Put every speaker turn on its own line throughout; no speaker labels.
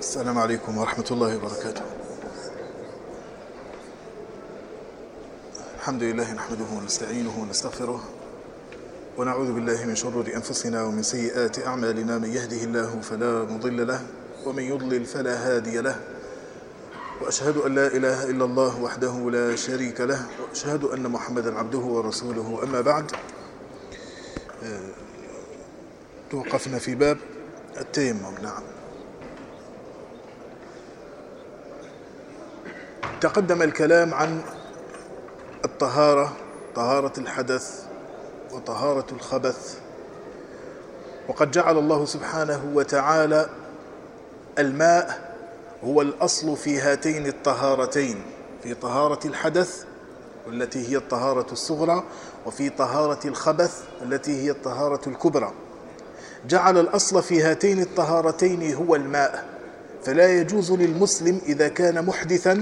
السلام عليكم ورحمة الله وبركاته. الحمد لله نحمده ونستعينه ونستغفره ونعوذ بالله من شرور أنفسنا ومن سيئات أعمالنا. من يهده الله فلا مضل له ومن يضلل فلا هادي له، وأشهد أن لا إله إلا الله وحده لا شريك له، وأشهد أن محمدا عبده ورسوله. أما بعد، توقفنا في باب التيمم. نعم، تقدم الكلام عن الطهارة، طهارة الحدث وطهارة الخبث، وقد جعل الله سبحانه وتعالى الماء هو الأصل في هاتين الطهارتين، في طهارة الحدث والتي هي الطهارة الصغرى، وفي طهارة الخبث التي هي الطهارة الكبرى. جعل الأصل في هاتين الطهارتين هو الماء، فلا يجوز للمسلم إذا كان محدثا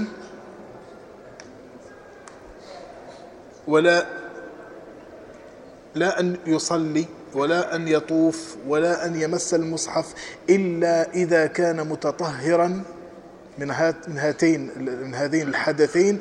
لا أن يصلي ولا أن يطوف ولا أن يمس المصحف إلا إذا كان متطهرا من هذين الحدثين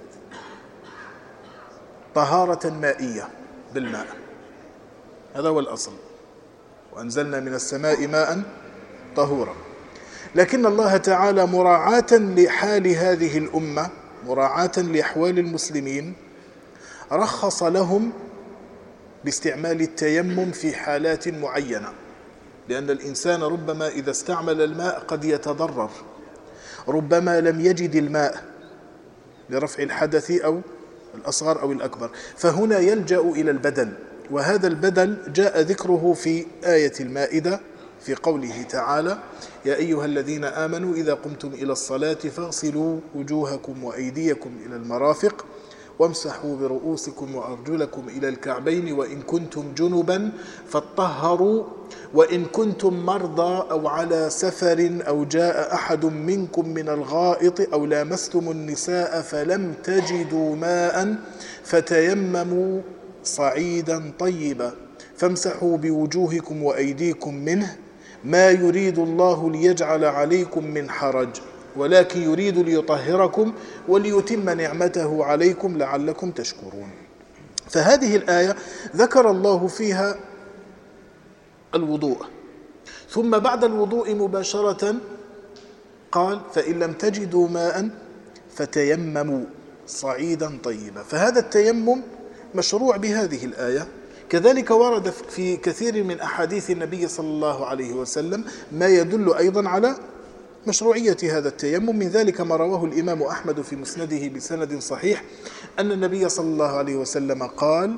طهارة مائية بالماء. هذا هو الأصل، وأنزلنا من السماء ماء طهورا. لكن الله تعالى مراعاة لحال هذه الأمة، مراعاة لأحوال المسلمين، رخص لهم باستعمال التيمم في حالات معينة، لأن الإنسان ربما إذا استعمل الماء قد يتضرر، ربما لم يجد الماء لرفع الحدث أو الأصغر أو الأكبر، فهنا يلجأ إلى البدل. وهذا البدل جاء ذكره في آية المائدة في قوله تعالى: يا أيها الذين آمنوا إذا قمتم إلى الصلاة فاغسلوا وجوهكم وأيديكم إلى المرافق وامسحوا برؤوسكم وأرجلكم إلى الكعبين وإن كنتم جنبا فاطهروا وإن كنتم مرضى أو على سفر أو جاء أحد منكم من الغائط أو لامستم النساء فلم تجدوا ماء فتيمموا صعيدا طيبا فامسحوا بوجوهكم وأيديكم منه ما يريد الله ليجعل عليكم من حرج ولكن يريد ليطهركم وليتم نعمته عليكم لعلكم تشكرون. فهذه الآية ذكر الله فيها الوضوء، ثم بعد الوضوء مباشرة قال: فإن لم تجدوا ماء فتيمموا صعيدا طيبا. فهذا التيمم مشروع بهذه الآية. كذلك ورد في كثير من أحاديث النبي صلى الله عليه وسلم ما يدل أيضا على مشروعية هذا التيمم. من ذلك ما رواه الإمام أحمد في مسنده بسند صحيح أن النبي صلى الله عليه وسلم قال: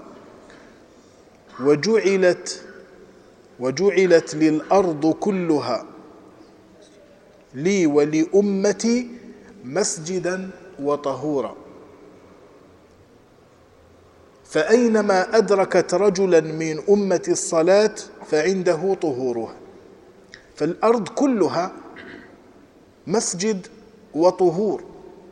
وجعلت للأرض كلها لي ولأمتي مسجدا وطهورا، فأينما أدركت رجلا من أمة الصلاة فعنده طهورها. فالأرض كلها مسجد وطهور.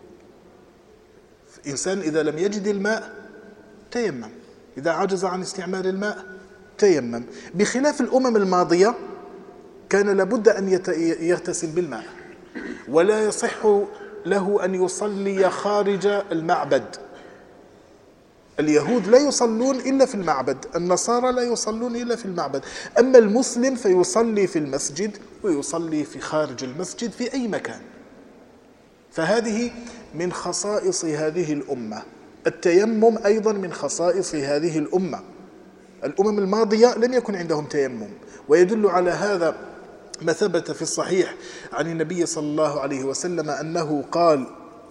إنسان إذا لم يجد الماء تيمم، إذا عجز عن استعمال الماء تيمم، بخلاف الأمم الماضية كان لابد أن يغتسل بالماء، ولا يصح له أن يصلي خارج المعبد. اليهود لا يصلون إلا في المعبد، النصارى لا يصلون إلا في المعبد، أما المسلم فيصلي في المسجد ويصلي في خارج المسجد في أي مكان. فهذه من خصائص هذه الأمة. التيمم أيضا من خصائص هذه الأمة. الأمم الماضية لم يكن عندهم تيمم، ويدل على هذا ما ثبت في الصحيح عن النبي صلى الله عليه وسلم أنه قال: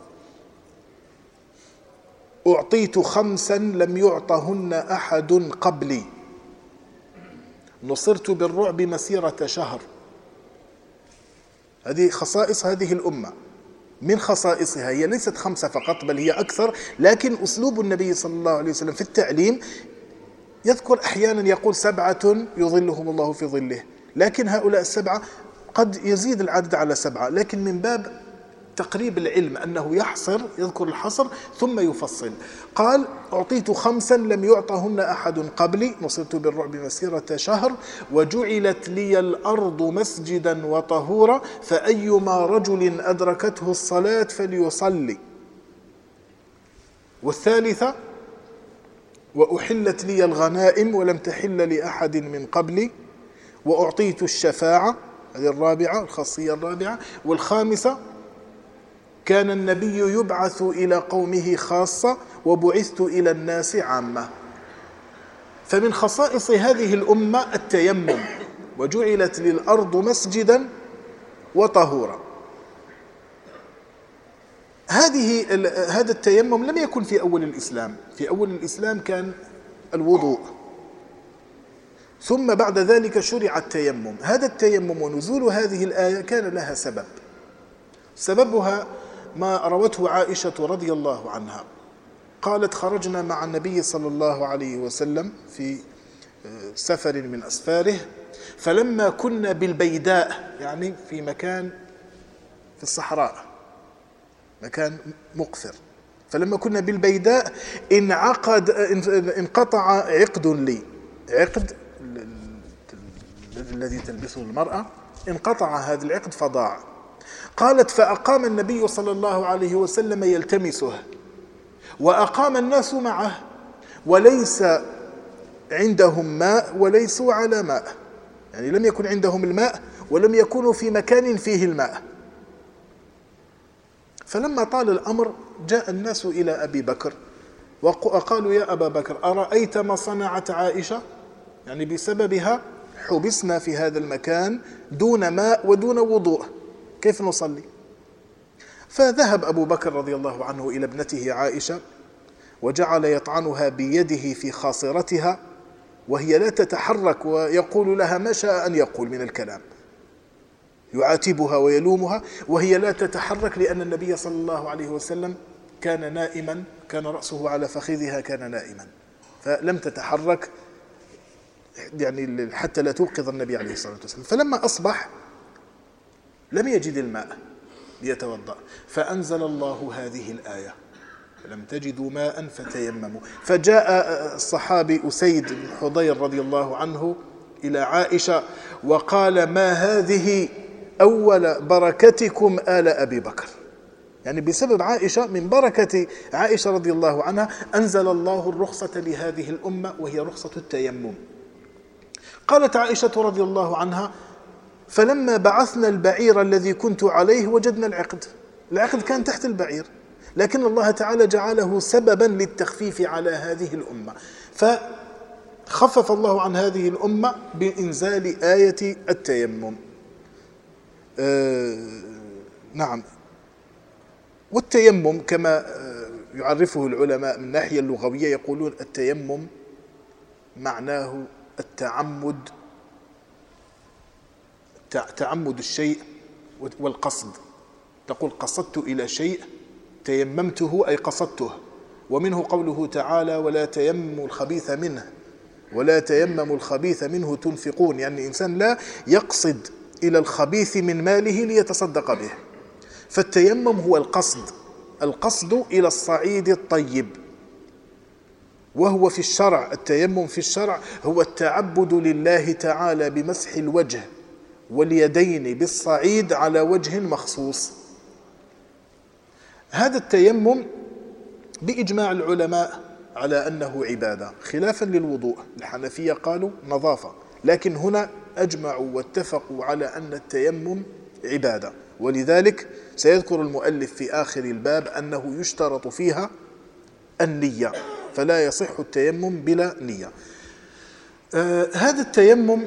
أعطيت 5 لم يعطهن أحد قبلي، نصرت بالرعب مسيرة شهر. هذه خصائص هذه الأمة. من خصائصها، هي ليست 5 فقط بل هي أكثر، لكن أسلوب النبي صلى الله عليه وسلم في التعليم يذكر أحيانا يقول 7 يظلهم الله في ظله، لكن هؤلاء 7 قد يزيد العدد على 7، لكن من باب تقريب العلم أنه يحصر، يذكر الحصر ثم يفصل. قال: أعطيت 5 لم يعطهن أحد قبلي، نصرت بالرعب مسيرة شهر، وجعلت لي الأرض مسجدا وطهورا، فأيما رجل أدركته الصلاة فليصلي. والثالثة: وأحلت لي الغنائم ولم تحل لأحد من قبلي، وأعطيت الشفاعة، هذه الرابعة، الخاصية الرابعة. والخامسة: كان النبي يبعث إلى قومه خاصة وبعثت إلى الناس عامة. فمن خصائص هذه الأمة التيمم: وجعلت للأرض مسجدا وطهورا. هذا التيمم لم يكن في أول الإسلام. في أول الإسلام كان الوضوء، ثم بعد ذلك شرع التيمم. هذا التيمم ونزول هذه الآية كان لها سبب. سببها ما روته عائشة رضي الله عنها، قالت: خرجنا مع النبي صلى الله عليه وسلم في سفر من أسفاره، فلما كنا بالبيداء، يعني في مكان في الصحراء، مكان مقفر، فلما كنا بالبيداء انقطع عقد لي، عقد الذي تلبسه المرأة، انقطع هذا العقد فضاع. قالت: فأقام النبي صلى الله عليه وسلم يلتمسه، وأقام الناس معه، وليس عندهم ماء وليسوا على ماء، يعني لم يكن عندهم الماء ولم يكونوا في مكان فيه الماء. فلما طال الأمر جاء الناس إلى أبي بكر وقالوا: يا أبا بكر، أرأيت ما صنعت عائشة؟ يعني بسببها حبسنا في هذا المكان دون ماء ودون وضوء، كيف نصلي؟ فذهب أبو بكر رضي الله عنه إلى ابنته عائشة وجعل يطعنها بيده في خاصرتها وهي لا تتحرك، ويقول لها ما شاء أن يقول من الكلام، يعاتبها ويلومها وهي لا تتحرك، لأن النبي صلى الله عليه وسلم كان نائما، كان رأسه على فخذها، كان نائما، فلم تتحرك يعني حتى لا توقظ النبي عليه الصلاة والسلام. فلما أصبح لم يجد الماء ليتوضأ، فأنزل الله هذه الآية: فلم تجدوا ماء فتيمموا. فجاء الصحابي أسيد بن حضير رضي الله عنه إلى عائشة وقال: ما هذه أول بركتكم آل أبي بكر، يعني بسبب عائشة، من بركة عائشة رضي الله عنها أنزل الله الرخصة لهذه الأمة، وهي رخصة التيمم. قالت عائشة رضي الله عنها: فلما بعثنا البعير الذي كنت عليه وجدنا العقد كان تحت البعير، لكن الله تعالى جعله سببا للتخفيف على هذه الأمة، فخفف الله عن هذه الأمة بإنزال آية التيمم. نعم. والتيمم كما يعرفه العلماء من الناحية اللغوية، يقولون التيمم معناه التعمد، تعمد الشيء والقصد. تقول: قصدت إلى شيء، تيممته أي قصدته. ومنه قوله تعالى: ولا تيمموا الخبيث منه، ولا تيمموا الخبيث منه تنفقون، يعني الإنسان لا يقصد إلى الخبيث من ماله ليتصدق به. فالتيمم هو القصد إلى الصعيد الطيب، وهو في الشرع، التيمم في الشرع هو التعبد لله تعالى بمسح الوجه واليدين بالصعيد على وجه مخصوص. هذا التيمم بإجماع العلماء على أنه عبادة، خلافا للوضوء. الحنفية قالوا نظافة، لكن هنا أجمعوا واتفقوا على أن التيمم عبادة، ولذلك سيذكر المؤلف في آخر الباب أنه يشترط فيها النية، فلا يصح التيمم بلا نية. هذا التيمم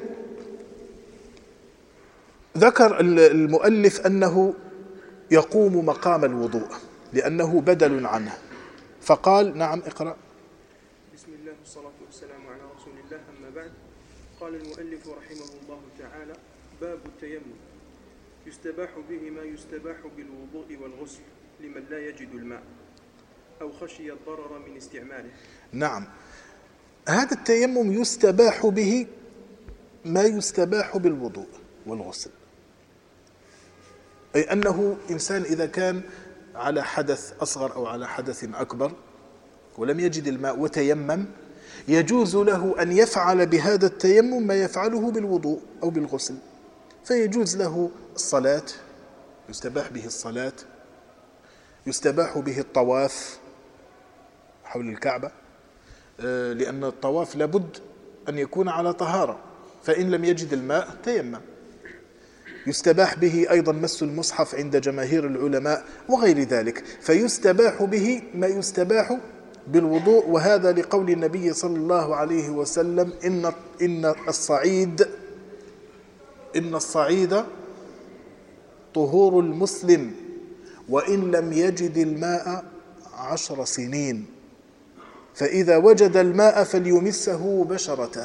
ذكر المؤلف أنه يقوم مقام الوضوء لأنه بدل عنه، فقال: نعم اقرأ.
بسم الله والصلاة والسلام على رسول الله، أما بعد. قال المؤلف رحمه الله تعالى: باب التيمم. يستباح به ما يستباح بالوضوء والغسل لمن لا يجد الماء أو خشي الضرر من استعماله.
نعم، هذا التيمم يستباح به ما يستباح بالوضوء والغسل. أي أنه إنسان إذا كان على حدث أصغر أو على حدث أكبر ولم يجد الماء وتيمم، يجوز له أن يفعل بهذا التيمم ما يفعله بالوضوء أو بالغسل، فيجوز له الصلاة، يستباح به الصلاة، يستباح به الطواف حول الكعبة، لأن الطواف لابد أن يكون على طهارة، فإن لم يجد الماء تيمم. يستباح به أيضا مس المصحف عند جماهير العلماء وغير ذلك، فيستباح به ما يستباح بالوضوء. وهذا لقول النبي صلى الله عليه وسلم إن الصعيد طهور المسلم وإن لم يجد الماء 10 سنين، فإذا وجد الماء فليمسه بشرته.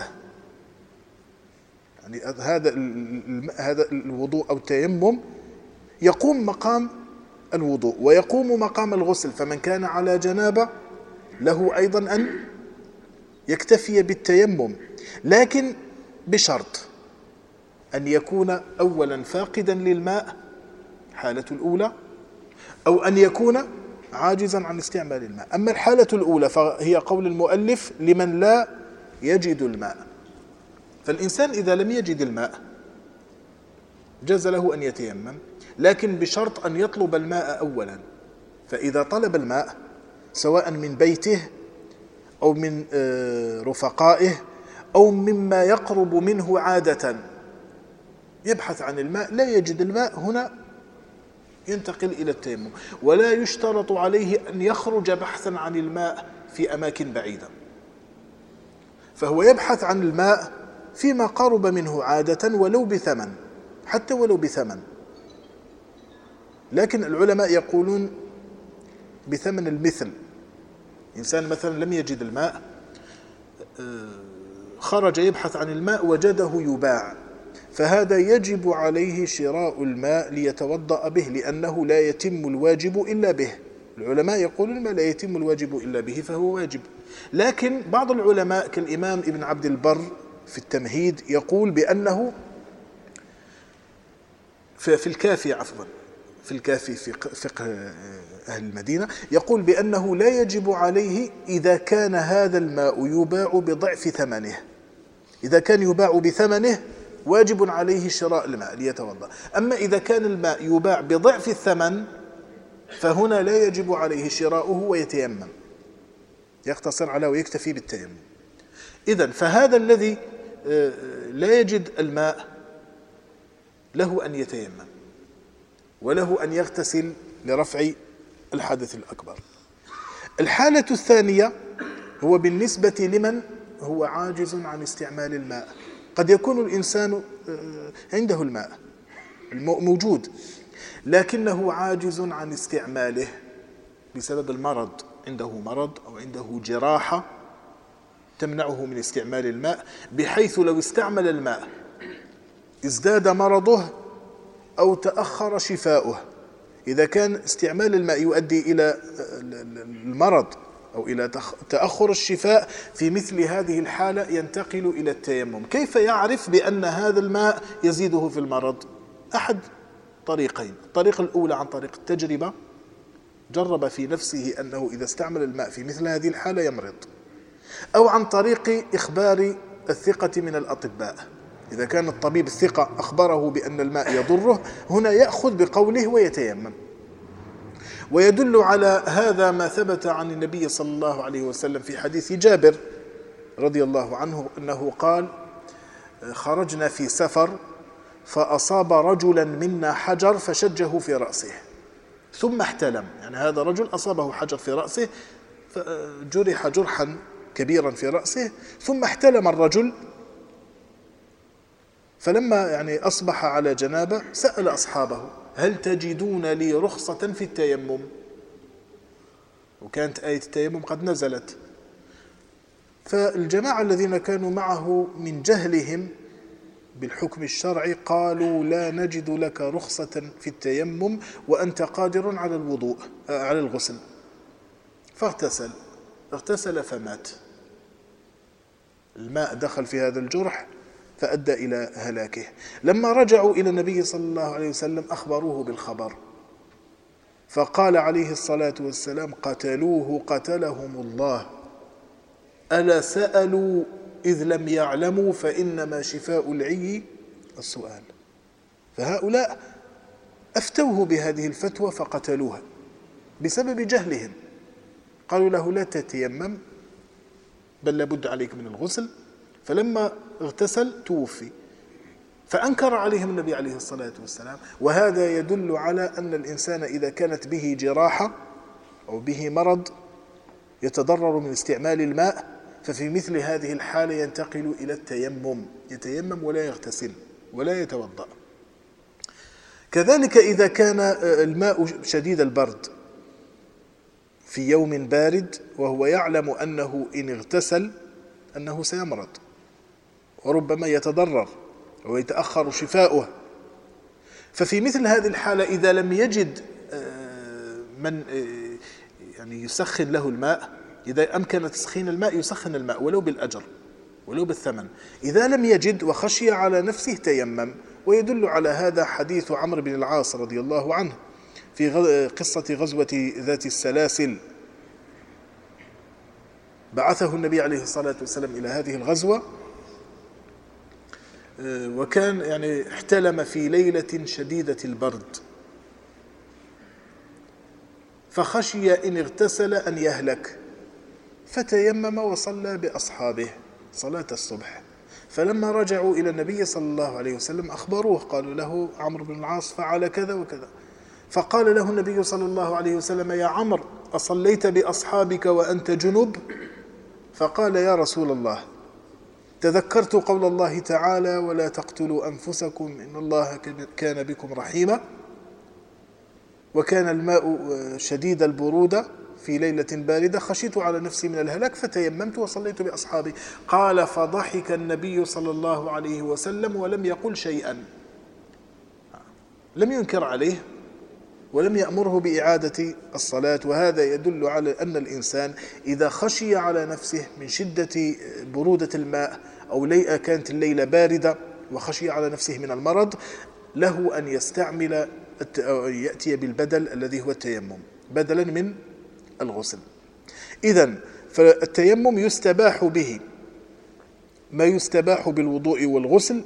يعني هذا الوضوء أو التيمم يقوم مقام الوضوء ويقوم مقام الغسل، فمن كان على جنابة له أيضا أن يكتفي بالتيمم، لكن بشرط أن يكون أولا فاقدا للماء حالة الأولى، أو أن يكون عاجزا عن استعمال الماء. أما الحالة الأولى فهي قول المؤلف لمن لا يجد الماء، فالإنسان إذا لم يجد الماء جاز له أن يتيمم، لكن بشرط أن يطلب الماء أولا. فإذا طلب الماء سواء من بيته أو من رفقائه أو مما يقرب منه عادة، يبحث عن الماء لا يجد الماء، هنا ينتقل إلى التيمم، ولا يشترط عليه أن يخرج بحثا عن الماء في أماكن بعيدة، فهو يبحث عن الماء فيما قرب منه عادة ولو بثمن، حتى ولو بثمن. لكن العلماء يقولون بثمن المثل. إنسان مثلا لم يجد الماء، خرج يبحث عن الماء وجده يباع، فهذا يجب عليه شراء الماء ليتوضأ به، لأنه لا يتم الواجب إلا به. العلماء يقولون ما لا يتم الواجب إلا به فهو واجب. لكن بعض العلماء كالإمام ابن عبد البر في التمهيد يقول بأنه في الكافي في فقه أهل المدينة، يقول بأنه لا يجب عليه إذا كان هذا الماء يباع بضعف ثمنه. إذا كان يباع بثمنه واجب عليه شراء الماء ليتوضأ. أما إذا كان الماء يباع بضعف الثمن فهنا لا يجب عليه شراؤه ويتيمم، يقتصر على ويكتفي بالتيمم. إذن فهذا الذي لا يجد الماء له أن يتيمم وله أن يغتسل لرفع الحدث الأكبر. الحالة الثانية هو بالنسبة لمن هو عاجز عن استعمال الماء. قد يكون الإنسان عنده الماء موجود لكنه عاجز عن استعماله بسبب المرض، عنده مرض أو عنده جراحة تمنعه من استعمال الماء، بحيث لو استعمل الماء ازداد مرضه أو تأخر شفاؤه. إذا كان استعمال الماء يؤدي إلى المرض أو إلى تأخر الشفاء، في مثل هذه الحالة ينتقل إلى التيمم. كيف يعرف بأن هذا الماء يزيده في المرض؟ أحد طريقين. الطريقة الأولى عن طريق التجربة، جرب في نفسه أنه إذا استعمل الماء في مثل هذه الحالة يمرض، أو عن طريق إخبار الثقة من الأطباء. إذا كان الطبيب الثقة أخبره بأن الماء يضره، هنا يأخذ بقوله ويتيمم. ويدل على هذا ما ثبت عن النبي صلى الله عليه وسلم في حديث جابر رضي الله عنه أنه قال: خرجنا في سفر فأصاب رجلا منا حجر فشجه في رأسه ثم احتلم. يعني هذا رجل أصابه حجر في رأسه فجرح جرحا كبيرا في رأسه ثم احتلم الرجل، فلما أصبح على جنابة سأل أصحابه: هل تجدون لي رخصة في التيمم؟ وكانت آية التيمم قد نزلت. فالجماعة الذين كانوا معه من جهلهم بالحكم الشرعي قالوا: لا نجد لك رخصة في التيمم وأنت قادر على الوضوء على الغسل. فاغتسل فمات. الماء دخل في هذا الجرح فأدى إلى هلاكه. لما رجعوا إلى النبي صلى الله عليه وسلم أخبروه بالخبر، فقال عليه الصلاة والسلام: قتلوه قتلهم الله، ألا سألوا إذ لم يعلموا فإنما شفاء العي السؤال. فهؤلاء أفتوه بهذه الفتوى فقتلوها بسبب جهلهم. قالوا له: لا تتيمم، بل لابد عليك من الغسل. فلما اغتسل توفي، فأنكر عليهم النبي عليه الصلاة والسلام. وهذا يدل على أن الإنسان إذا كانت به جراحة أو به مرض يتضرر من استعمال الماء، ففي مثل هذه الحالة ينتقل إلى التيمم، يتيمم ولا يغتسل ولا يتوضأ. كذلك إذا كان الماء شديد البرد في يوم بارد وهو يعلم أنه إن اغتسل أنه سيمرض وربما يتضرر ويتأخر شفاؤه، ففي مثل هذه الحالة إذا لم يجد من يعني يسخن له الماء، إذا أمكن تسخين الماء يسخن الماء ولو بالأجر ولو بالثمن. إذا لم يجد وخشي على نفسه تيمم. ويدل على هذا حديث عمرو بن العاص رضي الله عنه في قصة غزوة ذات السلاسل. بعثه النبي عليه الصلاة والسلام إلى هذه الغزوة، وكان يعني احتلم في ليلة شديدة البرد، فخشي إن اغتسل أن يهلك، فتيمم وصلى بأصحابه صلاة الصبح. فلما رجعوا إلى النبي صلى الله عليه وسلم أخبروه، قالوا له: عمرو بن العاص فعل كذا وكذا. فقال له النبي صلى الله عليه وسلم: يا عمرو، أصليت بأصحابك وأنت جنب؟ فقال: يا رسول الله، تذكرت قول الله تعالى: ولا تقتلوا أنفسكم إن الله كان بكم رحيما، وكان الماء شديد البرودة في ليلة باردة، خشيت على نفسي من الهلاك فتيممت وصليت بأصحابي. قال: فضحك النبي صلى الله عليه وسلم ولم يقل شيئا، لم ينكر عليه ولم يأمره بإعادة الصلاة. وهذا يدل على أن الإنسان إذا خشي على نفسه من شدة برودة الماء أو كانت الليلة باردة وخشي على نفسه من المرض، له أن يستعمل أو يأتي بالبدل الذي هو التيمم بدلا من الغسل. إذن فالتيمم يستباح به ما يستباح بالوضوء والغسل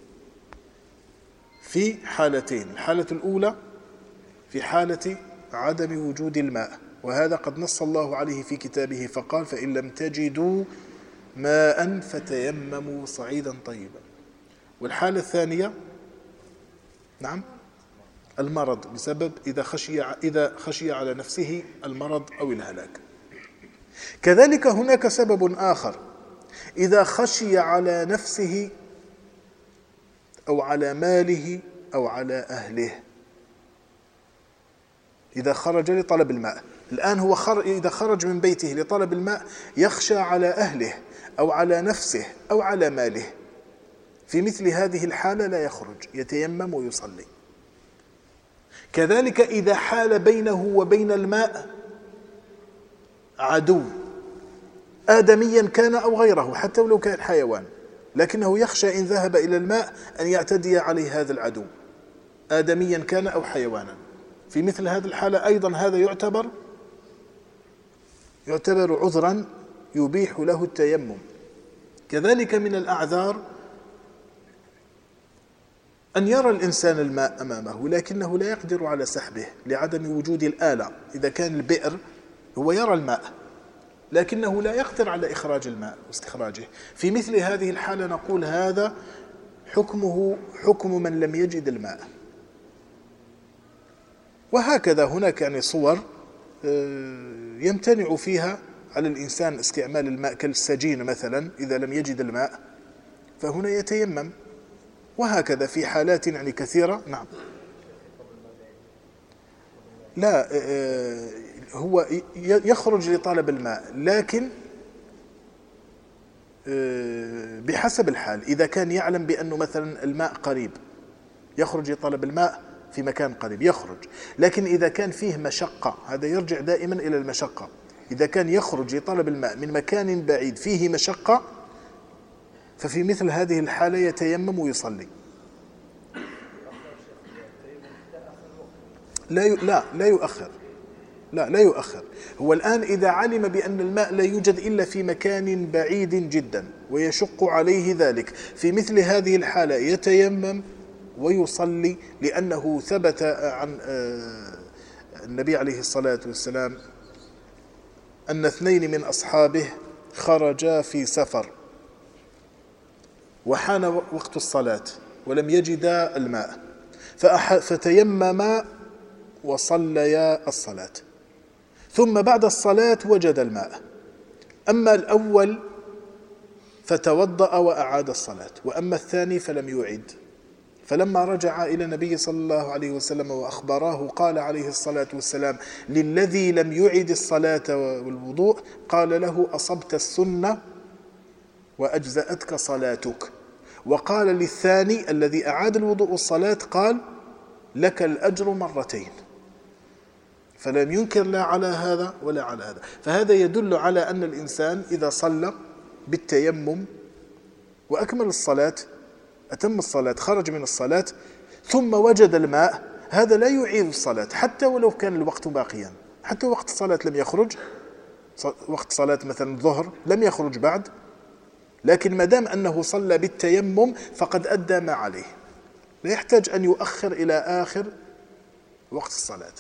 في حالتين. الحالة الأولى في حالة عدم وجود الماء، وهذا قد نص الله عليه في كتابه فقال: فإن لم تجدوا ماء فتيمموا صعيدا طيبا. والحالة الثانية نعم المرض، بسبب إذا خشي على نفسه المرض أو الهلاك. كذلك هناك سبب آخر، إذا خشي على نفسه أو على ماله أو على أهله. إذا خرج لطلب الماء، الآن هو إذا خرج من بيته لطلب الماء يخشى على أهله أو على نفسه أو على ماله، في مثل هذه الحالة لا يخرج، يتيمم ويصلي. كذلك إذا حال بينه وبين الماء عدو آدميا كان أو غيره، حتى ولو كان حيوان، لكنه يخشى إن ذهب إلى الماء أن يعتدي عليه هذا العدو آدميا كان أو حيوانا. في مثل هذه الحالة أيضا هذا يعتبر عذرا يبيح له التيمم. كذلك من الأعذار أن يرى الإنسان الماء أمامه لكنه لا يقدر على سحبه لعدم وجود الآلة. إذا كان البئر هو يرى الماء لكنه لا يقدر على إخراج الماء واستخراجه، في مثل هذه الحالة نقول هذا حكمه حكم من لم يجد الماء. وهكذا هناك يعني صور يمتنع فيها على الإنسان استعمال الماء، كالسجين مثلا إذا لم يجد الماء فهنا يتيمم، وهكذا في حالات يعني كثيرة. نعم لا هو يخرج لطلب الماء لكن بحسب الحال. إذا كان يعلم بأنه مثلا الماء قريب يخرج لطلب الماء في مكان قريب يخرج، لكن إذا كان فيه مشقة، هذا يرجع دائما إلى المشقة. إذا كان يخرج لطلب الماء من مكان بعيد فيه مشقة ففي مثل هذه الحالة يتيمم ويصلي. لا يؤخر. لا يؤخر. هو الآن إذا علم بأن الماء لا يوجد إلا في مكان بعيد جدا ويشق عليه ذلك، في مثل هذه الحالة يتيمم ويصلي، لأنه ثبت عن النبي عليه الصلاة والسلام أن 2 من أصحابه خرجا في سفر وحان وقت الصلاة ولم يجدا الماء فتيمما وصليا الصلاة، ثم بعد الصلاة وجد الماء. أما الأول فتوضأ وأعاد الصلاة، وأما الثاني فلم يعد. فلما رجع إلى النبي صلى الله عليه وسلم وأخبراه قال عليه الصلاة والسلام للذي لم يعد الصلاة والوضوء، قال له أصبت السنة وأجزأتك صلاتك. وقال للثاني الذي أعاد الوضوء والصلاة قال لك الأجر مرتين. فلم ينكر لا على هذا ولا على هذا. فهذا يدل على أن الإنسان إذا صلى بالتيمم وأكمل الصلاة، أتم الصلاة، خرج من الصلاة ثم وجد الماء، هذا لا يعيد الصلاة حتى ولو كان الوقت باقيا، حتى وقت الصلاة لم يخرج، وقت صلاة مثلا الظهر لم يخرج بعد، لكن ما دام أنه صلى بالتيمم فقد أدى ما عليه، لا يحتاج أن يؤخر إلى آخر وقت الصلاة.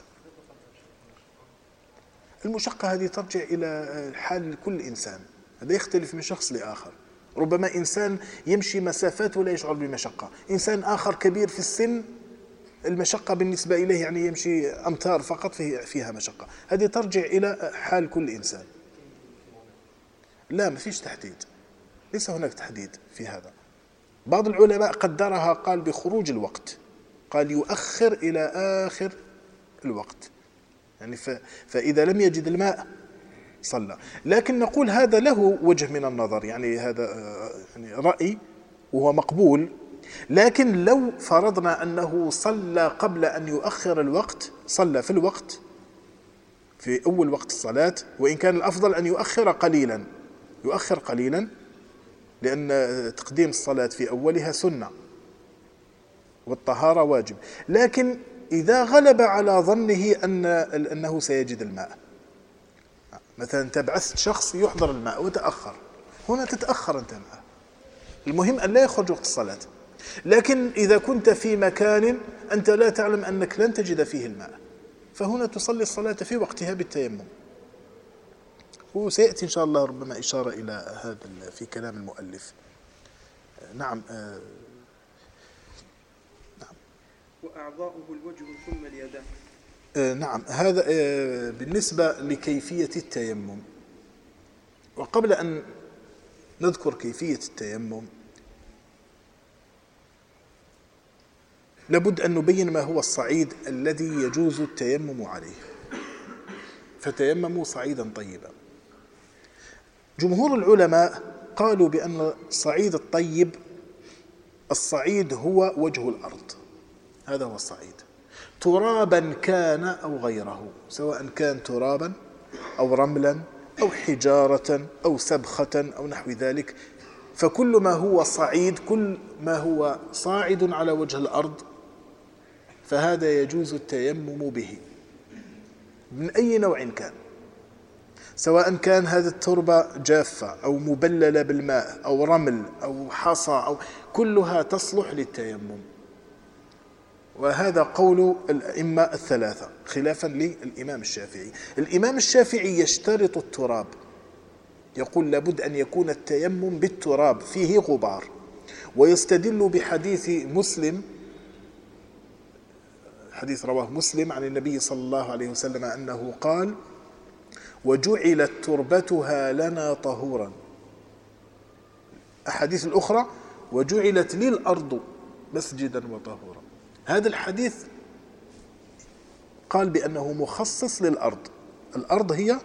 المشقة هذه ترجع إلى حال كل إنسان، هذا يختلف من شخص لآخر. ربما إنسان يمشي مسافات ولا يشعر بمشقة، إنسان آخر كبير في السن المشقة بالنسبة إليه يعني يمشي أمتار فقط فيها مشقة. هذه ترجع إلى حال كل إنسان. لا، ما فيش تحديد، ليس هناك تحديد في هذا. بعض العلماء قدرها، قال بخروج الوقت، قال يؤخر إلى آخر الوقت، يعني فإذا لم يجد الماء صلى. لكن نقول هذا له وجه من النظر، يعني هذا يعني رأي وهو مقبول. لكن لو فرضنا أنه صلى قبل أن يؤخر الوقت، صلى في الوقت في أول وقت الصلاة، وإن كان الأفضل أن يؤخر قليلا لأن تقديم الصلاة في أولها سنة والطهارة واجب. لكن إذا غلب على ظنه أنه سيجد الماء، مثلا تبعث شخص يحضر الماء وتأخر، هنا تتأخر أنت معه، المهم أن لا يخرج وقت الصلاة. لكن إذا كنت في مكان أنت لا تعلم أنك لن تجد فيه الماء، فهنا تصلي الصلاة في وقتها بالتيمم. وسيأتي إن شاء الله ربما إشارة إلى هذا في كلام المؤلف. نعم.
وأعضاؤه الوجه ثم اليدان.
نعم، هذا بالنسبة لكيفية التيمم. وقبل أن نذكر كيفية التيمم لابد أن نبين ما هو الصعيد الذي يجوز التيمم عليه. فتيمموا صعيدا طيبا. جمهور العلماء قالوا بأن الصعيد الطيب، الصعيد هو وجه الأرض، هذا هو الصعيد، ترابا كان أو غيره، سواء كان ترابا أو رملا أو حجارة أو سبخة أو نحو ذلك. فكل ما هو صعيد، كل ما هو صاعد على وجه الأرض فهذا يجوز التيمم به من أي نوع كان، سواء كان هذه التربة جافة أو مبللة بالماء أو رمل أو حصى أو كلها تصلح للتيمم. وهذا قول الأئمة الثلاثة خلافا للإمام الشافعي. الإمام الشافعي يشترط التراب، يقول لابد أن يكون التيمم بالتراب فيه غبار، ويستدل بحديث مسلم، حديث رواه مسلم عن النبي صلى الله عليه وسلم أنه قال وجعلت تربتها لنا طهورا. أحاديث الأخرى وجعلت للأرض مسجدا وطهورا. هذا الحديث قال بأنه مخصص للأرض، الأرض هي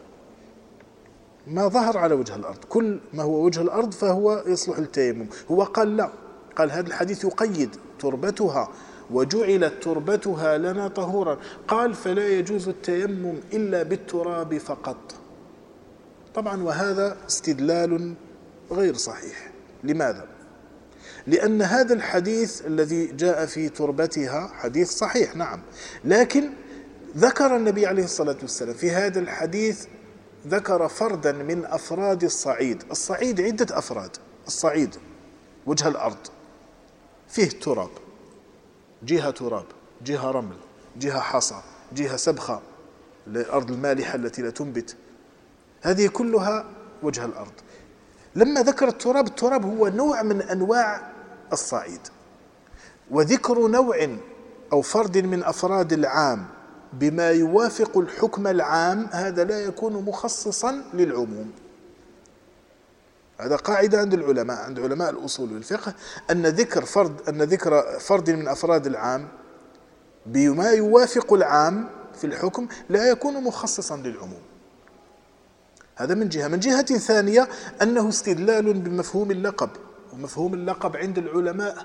ما ظهر على وجه الأرض، كل ما هو وجه الأرض فهو يصلح للتيمم. هو قال لا، قال هذا الحديث يقيد تربتها، وجعلت تربتها لنا طهورا، قال فلا يجوز التيمم إلا بالتراب فقط. طبعا وهذا استدلال غير صحيح، لماذا؟ لأن هذا الحديث الذي جاء في تربتها حديث صحيح نعم، لكن ذكر النبي عليه الصلاة والسلام في هذا الحديث ذكر فردا من أفراد الصعيد. الصعيد عدة أفراد. الصعيد وجه الأرض فيه تراب، جهة تراب، جهة رمل، جهة حصى، جهة سبخة، الأرض المالحة التي لا تنبت، هذه كلها وجه الأرض. لما ذكر التراب، التراب هو نوع من أنواع الصعيد، وذكر نوع أو فرد من أفراد العام بما يوافق الحكم العام هذا لا يكون مخصصا للعموم. هذا قاعدة عند العلماء، عند علماء الأصول والفقه، أن ذكر فرد من أفراد العام بما يوافق العام في الحكم لا يكون مخصصا للعموم. هذا من جهة. من جهة ثانية أنه استدلال بمفهوم اللقب، ومفهوم اللقب عند العلماء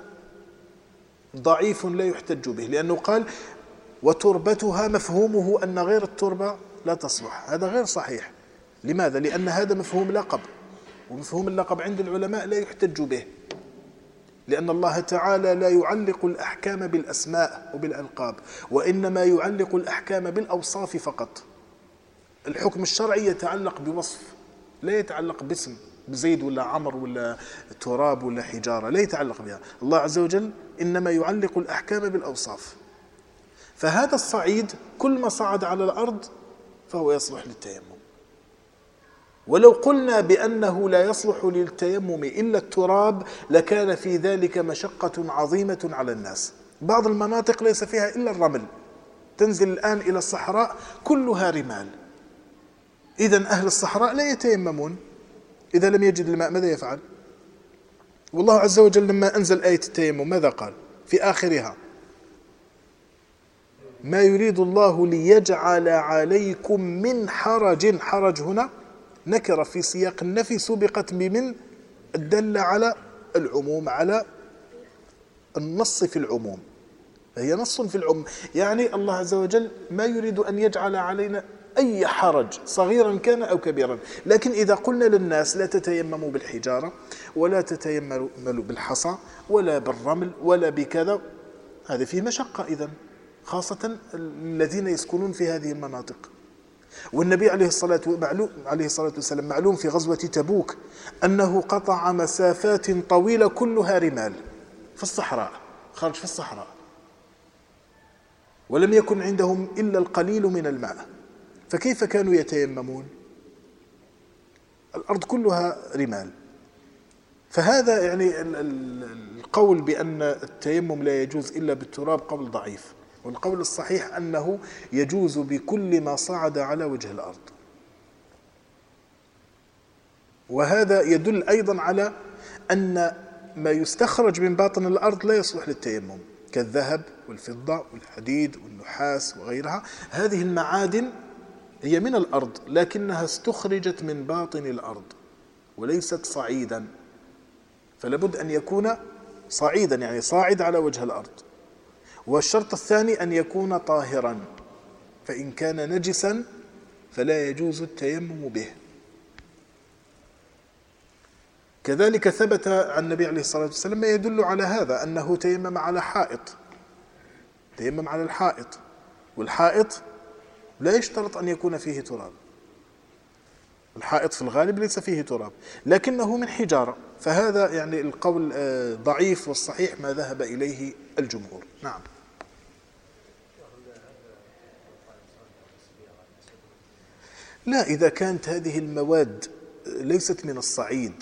ضعيف لا يحتج به، لأنه قال وتربتها مفهومه أن غير التربة لا تصلح. هذا غير صحيح. لماذا؟ لأن هذا مفهوم لقب، ومفهوم اللقب عند العلماء لا يحتج به، لأن الله تعالى لا يعلق الأحكام بالأسماء وبالألقاب، وإنما يعلق الأحكام بالأوصاف فقط. الحكم الشرعي يتعلق بوصف، لا يتعلق باسم، بزيد ولا عمر ولا تراب ولا حجارة، لا يتعلق بها. الله عز وجل إنما يعلق الأحكام بالأوصاف. فهذا الصعيد كل ما صعد على الأرض فهو يصلح للتيمم. ولو قلنا بأنه لا يصلح للتيمم إلا التراب لكان في ذلك مشقة عظيمة على الناس. بعض المناطق ليس فيها إلا الرمل، تنزل الآن إلى الصحراء كلها رمال، إذن أهل الصحراء لا يتيممون. إذا لم يجد الماء ماذا يفعل؟ والله عز وجل لما أنزل آية التيمم ماذا قال في آخرها؟ ما يريد الله ليجعل عليكم من حرج. حرج هنا نكرة في سياق النفي سبقت بمن الدل على العموم، على النص في العموم، فهي نص في العموم. يعني الله عز وجل ما يريد أن يجعل علينا أي حرج صغيرا كان أو كبيرا. لكن إذا قلنا للناس لا تتيمموا بالحجارة ولا تتيمموا بالحصى ولا بالرمل ولا بكذا، هذا فيه مشقة إذن، خاصة الذين يسكنون في هذه المناطق. والنبي عليه الصلاة والسلام معلوم في غزوة تبوك أنه قطع مسافات طويلة كلها رمال في الصحراء، خرج في الصحراء، ولم يكن عندهم إلا القليل من الماء، فكيف كانوا يتيممون؟ الأرض كلها رمال. فهذا يعني القول بأن التيمم لا يجوز إلا بالتراب قول ضعيف، والقول الصحيح أنه يجوز بكل ما صعد على وجه الأرض. وهذا يدل أيضا على أن ما يستخرج من باطن الأرض لا يصلح للتيمم، كالذهب والفضة والحديد والنحاس وغيرها. هذه المعادن هي من الأرض لكنها استخرجت من باطن الأرض وليست صعيدا، فلابد أن يكون صعيدا يعني صاعد على وجه الأرض. والشرط الثاني أن يكون طاهرا، فإن كان نجسا فلا يجوز التيمم به. كذلك ثبت عن النبي عليه الصلاة والسلام ما يدل على هذا، أنه تيمم على حائط، تيمم على الحائط، والحائط لا يشترط أن يكون فيه تراب، الحائط في الغالب ليس فيه تراب لكنه من حجارة. فهذا يعني القول ضعيف، والصحيح ما ذهب إليه الجمهور. نعم. لا، إذا كانت هذه المواد ليست من الصعيد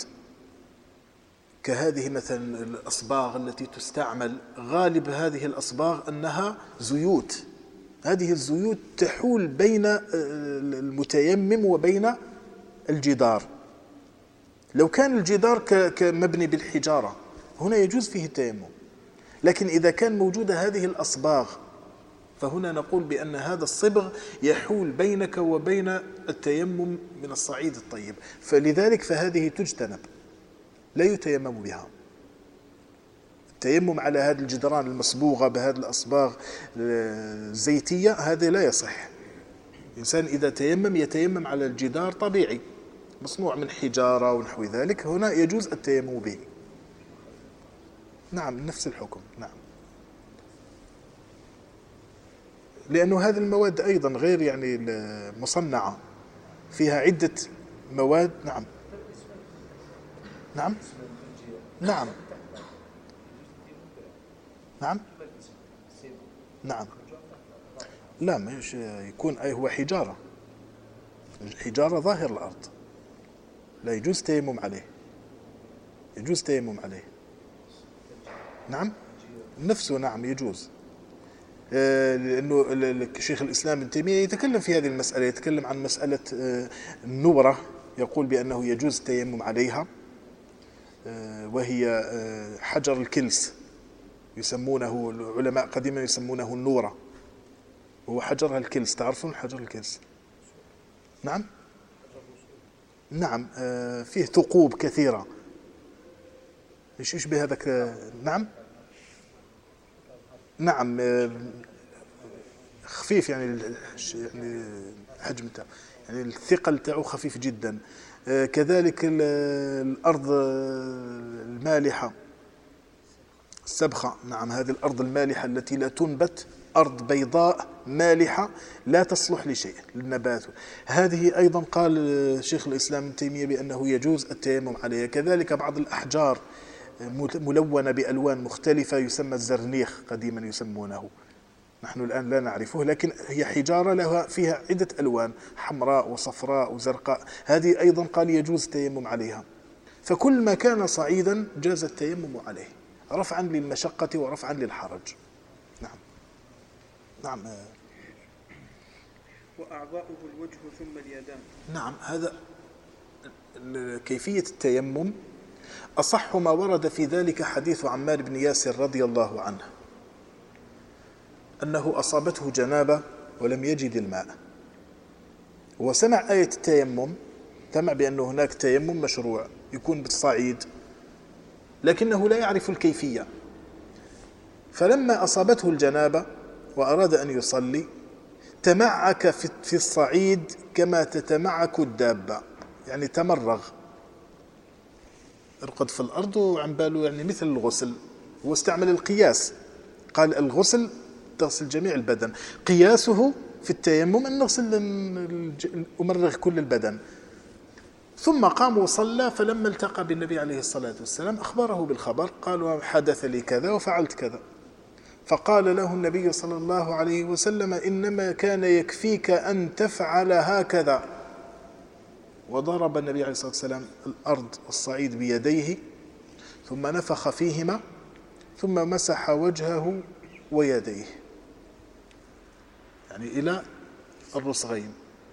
كهذه مثلا الأصباغ التي تستعمل، غالب هذه الأصباغ أنها زيوت، هذه الزيوت تحول بين المتيمم وبين الجدار. لو كان الجدار كمبني بالحجارة هنا يجوز فيه التيمم، لكن إذا كان موجودة هذه الأصباغ فهنا نقول بأن هذا الصبغ يحول بينك وبين التيمم من الصعيد الطيب، فلذلك فهذه تجتنب، لا يتيمم بها. التيمم على هذه الجدران المصبوغة بهذه الأصباغ الزيتية هذا لا يصح. الإنسان إذا تيمم يتيمم على الجدار طبيعي مصنوع من حجارة ونحو ذلك، هنا يجوز التيمم به. نعم نفس الحكم. نعم، لأنه هذه المواد أيضا غير يعني مصنعة، فيها عدة مواد. نعم نعم نعم نعم نعم. لا، مش يكون أي هو حجارة، حجارة ظاهر الأرض، لا يجوز تيمم عليه، يجوز تيمم عليه. نعم نفسه، نعم يجوز. لأنه شيخ الإسلام ابن تيمية يتكلم في هذه المسألة، يتكلم عن مسألة النورة، يقول بأنه يجوز التيمم عليها، وهي حجر الكلس، يسمونه العلماء قديما يسمونه النورة، وهو حجر الكلس. تعرفون حجر الكلس؟ نعم نعم. فيه ثقوب كثيرة، مش يشبه هذاك. نعم نعم. خفيف يعني الحجم تاعه، يعني الثقل تاعه خفيف جدا. كذلك الأرض المالحة السبخة، نعم هذه الأرض المالحة التي لا تنبت، أرض بيضاء مالحة لا تصلح لشيء للنبات، هذه أيضا قال شيخ الإسلام ابن تيمية بأنه يجوز التيمم عليها. كذلك بعض الأحجار ملونة بألوان مختلفة يسمى الزرنيخ، قديما يسمونه، نحن الآن لا نعرفه، لكن هي حجارة لها فيها عدة ألوان، حمراء وصفراء وزرقاء، هذه أيضا قال يجوز التيمم عليها. فكل ما كان صعيدا جاز التيمم عليه، رفعا للمشقة ورفعا للحرج. نعم نعم.
وأعضاؤه الوجه ثم اليدان.
نعم، هذا كيفية التيمم أصح ما ورد في ذلك حديث عمار بن ياسر رضي الله عنه، أنه أصابته جنابة ولم يجد الماء، وسمع آية التيمم، سمع بأن هناك تيمم مشروع يكون بالصعيد، لكنه لا يعرف الكيفية. فلما أصابته الجنابة وأراد أن يصلي تمعك في الصعيد كما تتمعك الدابة، يعني تمرغ، ارقد في الأرض وعن باله يعني مثل الغسل. هو استعمل القياس، قال الغسل تغسل جميع البدن، قياسه في التيمم أن نغسل أمرغ كل البدن. ثم قام وصلى، فلما التقى بالنبي عليه الصلاة والسلام أخبره بالخبر، قال حدث لي كذا وفعلت كذا. فقال له النبي صلى الله عليه وسلم إنما كان يكفيك أن تفعل هكذا، وضرب النبي عليه الصلاة والسلام الأرض والصعيد بيديه، ثم نفخ فيهما، ثم مسح وجهه ويديه، يعني إلى الرسغين.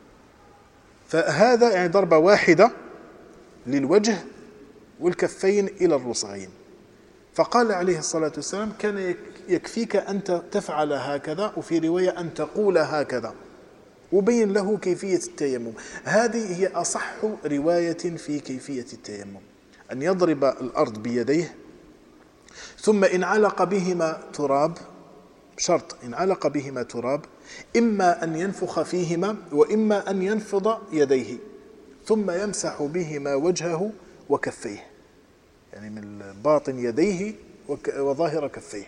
فهذا يعني ضربة واحدة للوجه والكفين إلى الرسغين. فقال عليه الصلاة والسلام كان يكفيك أن تفعل هكذا، وفي رواية أن تقول هكذا، وبين له كيفية التيمم. هذه هي أصح رواية في كيفية التيمم، أن يضرب الأرض بيديه، ثم إن علق بهما تراب، شرط إن علق بهما تراب، إما أن ينفخ فيهما وإما أن ينفض يديه، ثم يمسح بهما وجهه وكفيه، يعني من باطن يديه وظاهر كفيه.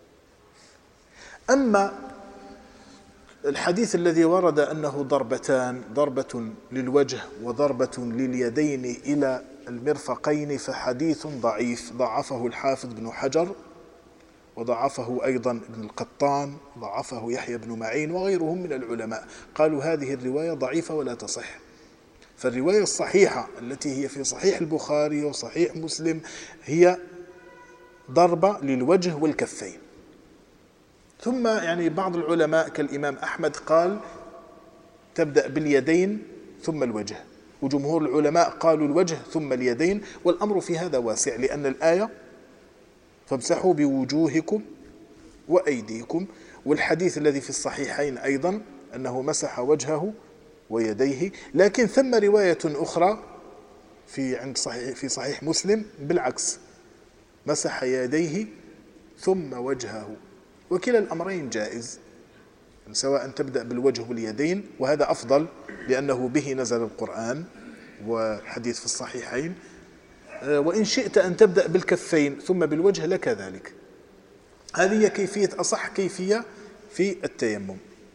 أما الحديث الذي ورد أنه ضربتان، ضربة للوجه وضربة لليدين إلى المرفقين، فحديث ضعيف، ضعفه الحافظ بن حجر، وضعفه أيضا ابن القطان، ضعفه يحيى بن معين وغيرهم من العلماء، قالوا هذه الرواية ضعيفة ولا تصح. فالرواية الصحيحة التي هي في صحيح البخاري وصحيح مسلم هي ضربة للوجه والكفين. ثم يعني بعض العلماء كالإمام أحمد قال تبدأ باليدين ثم الوجه، وجمهور العلماء قالوا الوجه ثم اليدين، والأمر في هذا واسع، لأن الآية فامسحوا بوجوهكم وأيديكم، والحديث الذي في الصحيحين أيضا أنه مسح وجهه ويديه. لكن ثم رواية أخرى في صحيح مسلم بالعكس، مسح يديه ثم وجهه، وكلا الأمرين جائز، سواء تبدأ بالوجه واليدين، وهذا أفضل لأنه به نزل القرآن والحديث في الصحيحين، وإن شئت أن تبدأ بالكفين ثم بالوجه لك ذلك. هذه هي كيفية أصح كيفية في التيمم.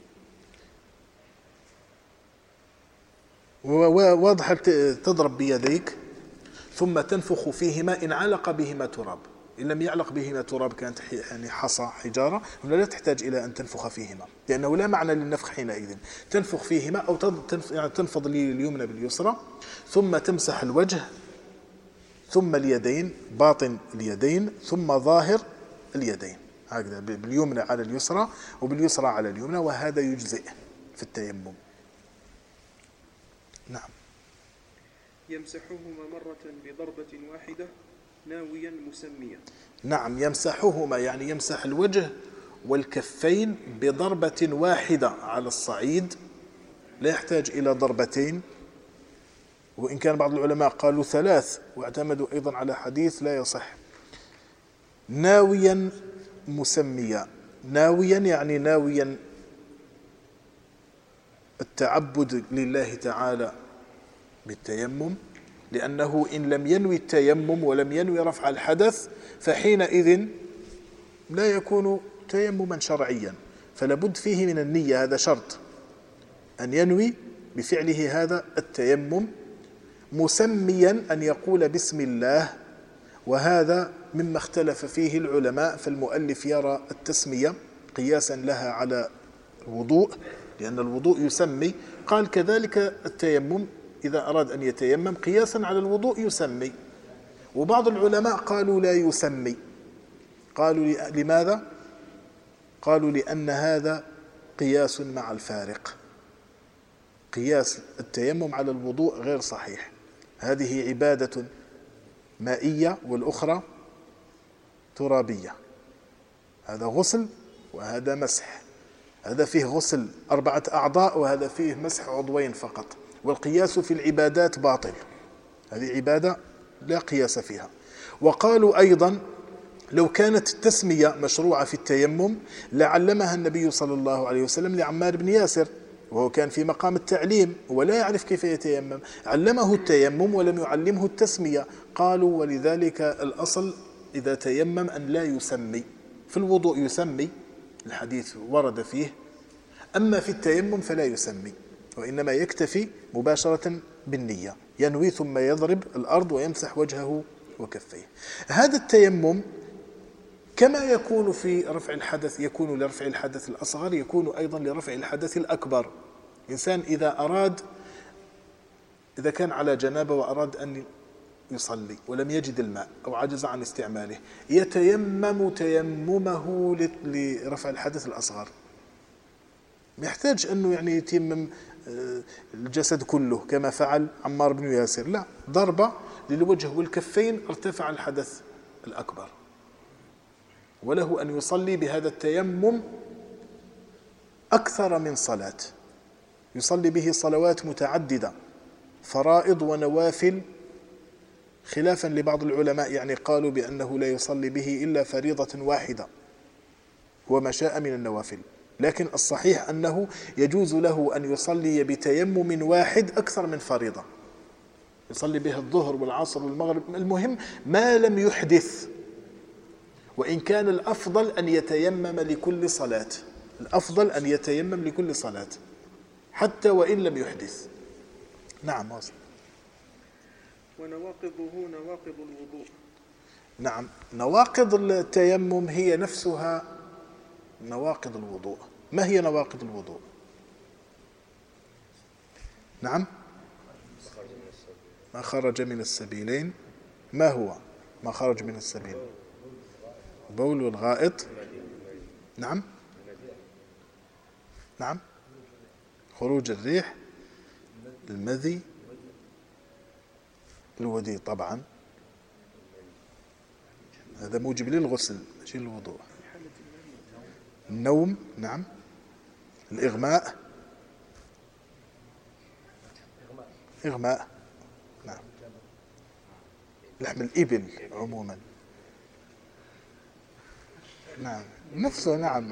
وواضح تضرب بيديك ثم تنفخ فيهما إن علق بهما تراب. إن لم يعلق بهما تراب كانت يعني حصى حجارة لا تحتاج إلى أن تنفخ فيهما لأنه لا معنى للنفخ حينئذ. تنفخ فيهما أو يعني تنفض اليمنى باليسرى ثم تمسح الوجه ثم اليدين، باطن اليدين ثم ظاهر اليدين، هكذا باليمنى على اليسرى وباليسرى على اليمنى، وهذا يجزئ في التيمم. نعم.
يمسحهما مرة بضربة واحدة ناويا مسميا.
نعم، يمسحهما يعني يمسح الوجه والكفين بضربة واحدة على الصعيد، لا يحتاج إلى ضربتين، وإن كان بعض العلماء قالوا 3 واعتمدوا أيضا على حديث لا يصح. ناويا مسميا، ناويا يعني ناويا التعبد لله تعالى بالتيمم، لأنه إن لم ينوي التيمم ولم ينوي رفع الحدث فحينئذ لا يكون تيمما شرعيا، فلابد فيه من النية، هذا شرط أن ينوي بفعله هذا التيمم، مسميا أن يقول بسم الله، وهذا مما اختلف فيه العلماء، فالمؤلف يرى التسمية قياسا لها على الوضوء لأن الوضوء يسمي، قال كذلك التيمم إذا أراد أن يتيمم قياسا على الوضوء يسمي. وبعض العلماء قالوا لا يسمي، قالوا لماذا؟ قالوا لأن هذا قياس مع الفارق، قياس التيمم على الوضوء غير صحيح، هذه عبادة مائية والأخرى ترابية، هذا غسل وهذا مسح، هذا فيه غسل 4 أعضاء وهذا فيه مسح عضوين فقط، والقياس في العبادات باطل، هذه عبادة لا قياس فيها. وقالوا أيضا لو كانت التسمية مشروعة في التيمم لعلمها النبي صلى الله عليه وسلم لعمار بن ياسر، وهو كان في مقام التعليم ولا يعرف كيف يتيمم، علمه التيمم ولم يعلمه التسمية. قالوا ولذلك الأصل إذا تيمم أن لا يسمي، في الوضوء يسمي، الحديث ورد فيه، أما في التيمم فلا يسمي، وإنما يكتفي مباشرة بالنية، ينوي ثم يضرب الأرض ويمسح وجهه وكفيه. هذا التيمم كما يكون في رفع الحدث، يكون لرفع الحدث الأصغر، يكون أيضا لرفع الحدث الأكبر. إنسان إذا كان على جنابة وأراد أن يصلي ولم يجد الماء أو عجز عن استعماله، يتيمم تيممه لرفع الحدث الأصغر، يحتاج أنه يعني يتيمم الجسد كله كما فعل عمار بن ياسر، لا، ضربة للوجه والكفين ارتفع الحدث الأكبر، وله أن يصلي بهذا التيمم أكثر من صلاة، يصلي به صلوات متعددة، فرائض ونوافل، خلافا لبعض العلماء يعني قالوا بأنه لا يصلي به إلا فريضة واحدة وما شاء من النوافل، لكن الصحيح أنه يجوز له أن يصلي بتيمم واحد أكثر من فريضة، يصلي به الظهر والعصر والمغرب، المهم ما لم يحدث، وإن كان الأفضل أن يتيمم لكل صلاة، الأفضل أن يتيمم لكل صلاة حتى وإن لم يحدث. نعم. واصل.
ونواقضه نواقض الوضوء.
نعم، نواقض التيمم هي نفسها نواقض الوضوء. ما هي نواقض الوضوء؟ نعم، ما خرج من السبيلين. ما هو ما خرج من السبيل؟ البول والغائط. نعم نعم، خروج الريح، المذي، الودي طبعا، هذا موجب للغسل مش للوضوء. النوم، نعم، الإغماء، إغماء، نعم، لحم الإبل عموما، نعم، نفسه، نعم،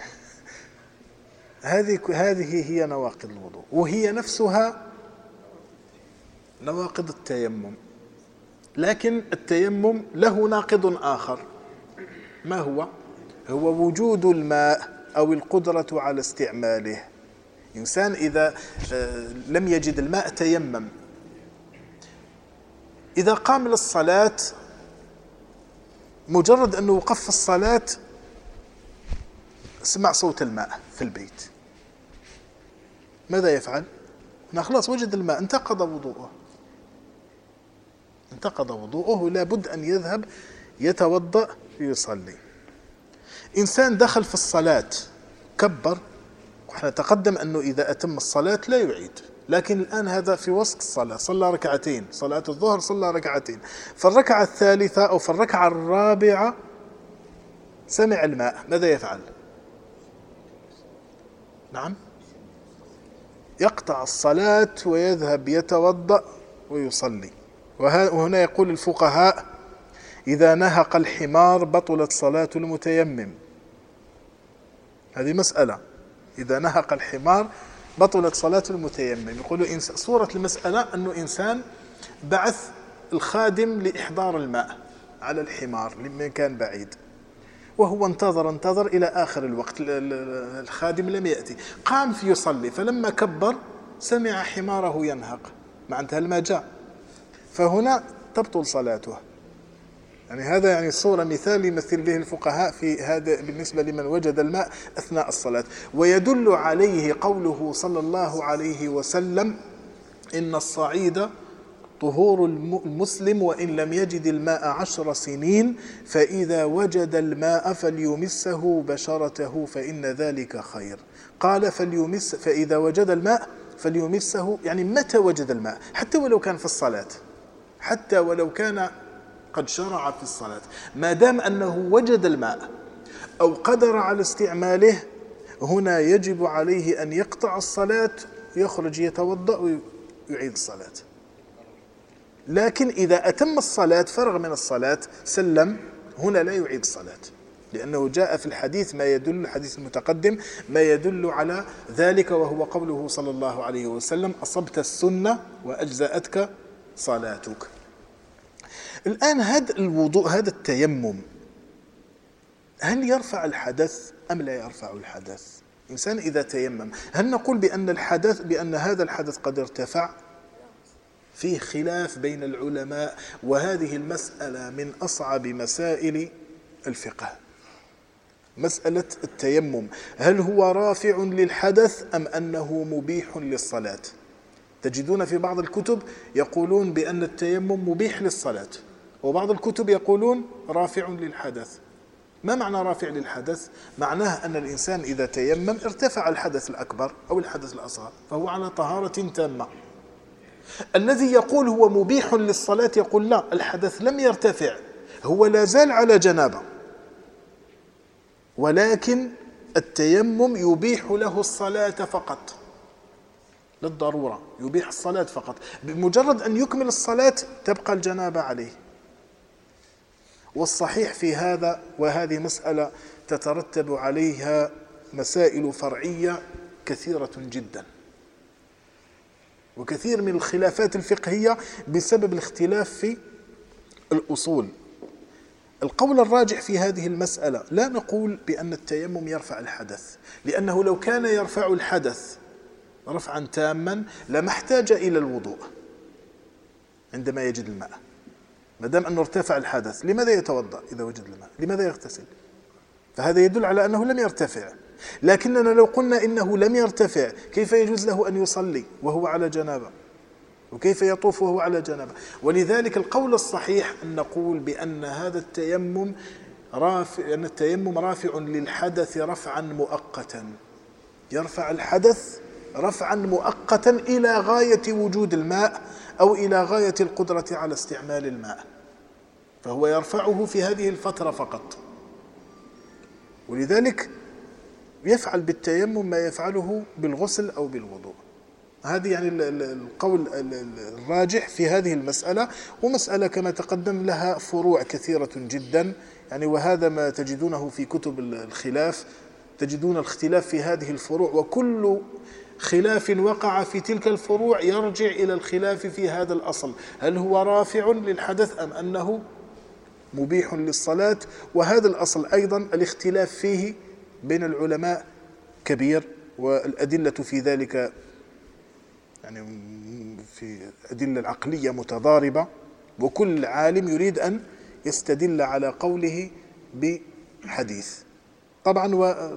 هذه هي نواقض الوضوء، وهي نفسها نواقض التيمم. لكن التيمم له ناقض آخر. ما هو؟ هو وجود الماء أو القدرة على استعماله. إنسان إذا لم يجد الماء تيمم، إذا قام للصلاة مجرد أنه وقف في الصلاة سمع صوت الماء في البيت، ماذا يفعل؟ خلاص وجد الماء، انتقض وضوءه، لا بد أن يذهب يتوضأ يصلي. إنسان دخل في الصلاة كبر، وإحنا تقدم أنه إذا أتم الصلاة لا يعيد، لكن الآن هذا في وسط الصلاة، صلى ركعتين، صلاة الظهر صلى ركعتين، فالركعة الثالثة أو في الركعة الرابعة سمع الماء، ماذا يفعل؟ نعم، يقطع الصلاة ويذهب يتوضأ ويصلي. وهنا يقول الفقهاء: إذا نهق الحمار بطلت صلاة المتيمم. هذه مسألة، إذا نهق الحمار بطلت صلاة المتيمم. يقولوا صورة المسألة أنه إنسان بعث الخادم لإحضار الماء على الحمار لمن كان بعيد، وهو انتظر إلى آخر الوقت، الخادم لم يأتي، قام في يصلي، فلما كبر سمع حماره ينهق، معناتها الماء جاء، فهنا تبطل صلاته. يعني هذا يعني صورة مثال يمثل به الفقهاء في هذا بالنسبة لمن وجد الماء أثناء الصلاة. ويدل عليه قوله صلى الله عليه وسلم: إن الصعيد طهور المسلم وإن لم يجد الماء 10 سنين، فإذا وجد الماء فليمسه بشرته فإن ذلك خير. قال فليمس، فإذا وجد الماء فليمسه، يعني متى وجد الماء، حتى ولو كان في الصلاة، حتى ولو كان قد شرع في الصلاة، ما دام أنه وجد الماء أو قدر على استعماله، هنا يجب عليه أن يقطع الصلاة، يخرج يتوضأ ويعيد الصلاة. لكن إذا أتم الصلاة فرغ من الصلاة سلم، هنا لا يعيد الصلاة، لأنه جاء في الحديث ما يدل، الحديث المتقدم ما يدل على ذلك، وهو قوله صلى الله عليه وسلم: أصبت السنة وأجزأتك صلاتك. الآن هذا الوضوء، هذا التيمم، هل يرفع الحدث أم لا يرفع الحدث؟ إنسان إذا تيمم، هل نقول بأن هذا الحدث قد ارتفع؟ فيه خلاف بين العلماء، وهذه المسألة من أصعب مسائل الفقه. مسألة التيمم، هل هو رافع للحدث أم أنه مبيح للصلاة؟ تجدون في بعض الكتب يقولون بأن التيمم مبيح للصلاة، وبعض الكتب يقولون رافع للحدث. ما معنى رافع للحدث؟ معناه أن الإنسان إذا تيمم ارتفع الحدث الأكبر أو الحدث الأصغر، فهو على طهارة تامة. الذي يقول هو مبيح للصلاة يقول لا، الحدث لم يرتفع، هو لا زال على جنابة، ولكن التيمم يبيح له الصلاة فقط، للضرورة يبيح الصلاة فقط، بمجرد أن يكمل الصلاة تبقى الجنابة عليه. والصحيح في هذا، وهذه مسألة تترتب عليها مسائل فرعية كثيرة جدا، وكثير من الخلافات الفقهية بسبب الاختلاف في الأصول. القول الراجح في هذه المسألة، لا نقول بأن التيمم يرفع الحدث، لأنه لو كان يرفع الحدث رفعا تاما لما احتاج إلى الوضوء عندما يجد الماء. ما دام أنه ارتفع الحدث، لماذا يتوضأ إذا وجد الماء؟ لماذا يغتسل؟ فهذا يدل على أنه لم يرتفع. لكننا لو قلنا إنه لم يرتفع، كيف يجوز له أن يصلي وهو على جنابة؟ وكيف يطوف وهو على جنابة؟ ولذلك القول الصحيح أن نقول بأن هذا التيمم رافع للحدث رفعا مؤقتا، يرفع الحدث رفعا مؤقتا إلى غاية وجود الماء أو إلى غاية القدرة على استعمال الماء، فهو يرفعه في هذه الفترة فقط. ولذلك يفعل بالتيمم ما يفعله بالغسل أو بالوضوء. هذه يعني القول الراجح في هذه المسألة. ومسألة كما تقدم لها فروع كثيرة جدا، يعني وهذا ما تجدونه في كتب الخلاف، تجدون الاختلاف في هذه الفروع، وكل خلاف وقع في تلك الفروع يرجع إلى الخلاف في هذا الأصل، هل هو رافع للحدث أم أنه مبيح للصلاة؟ وهذا الأصل أيضا الاختلاف فيه بين العلماء كبير، والأدلة في ذلك يعني في الأدلة العقلية متضاربة، وكل عالم يريد أن يستدل على قوله بحديث. طبعا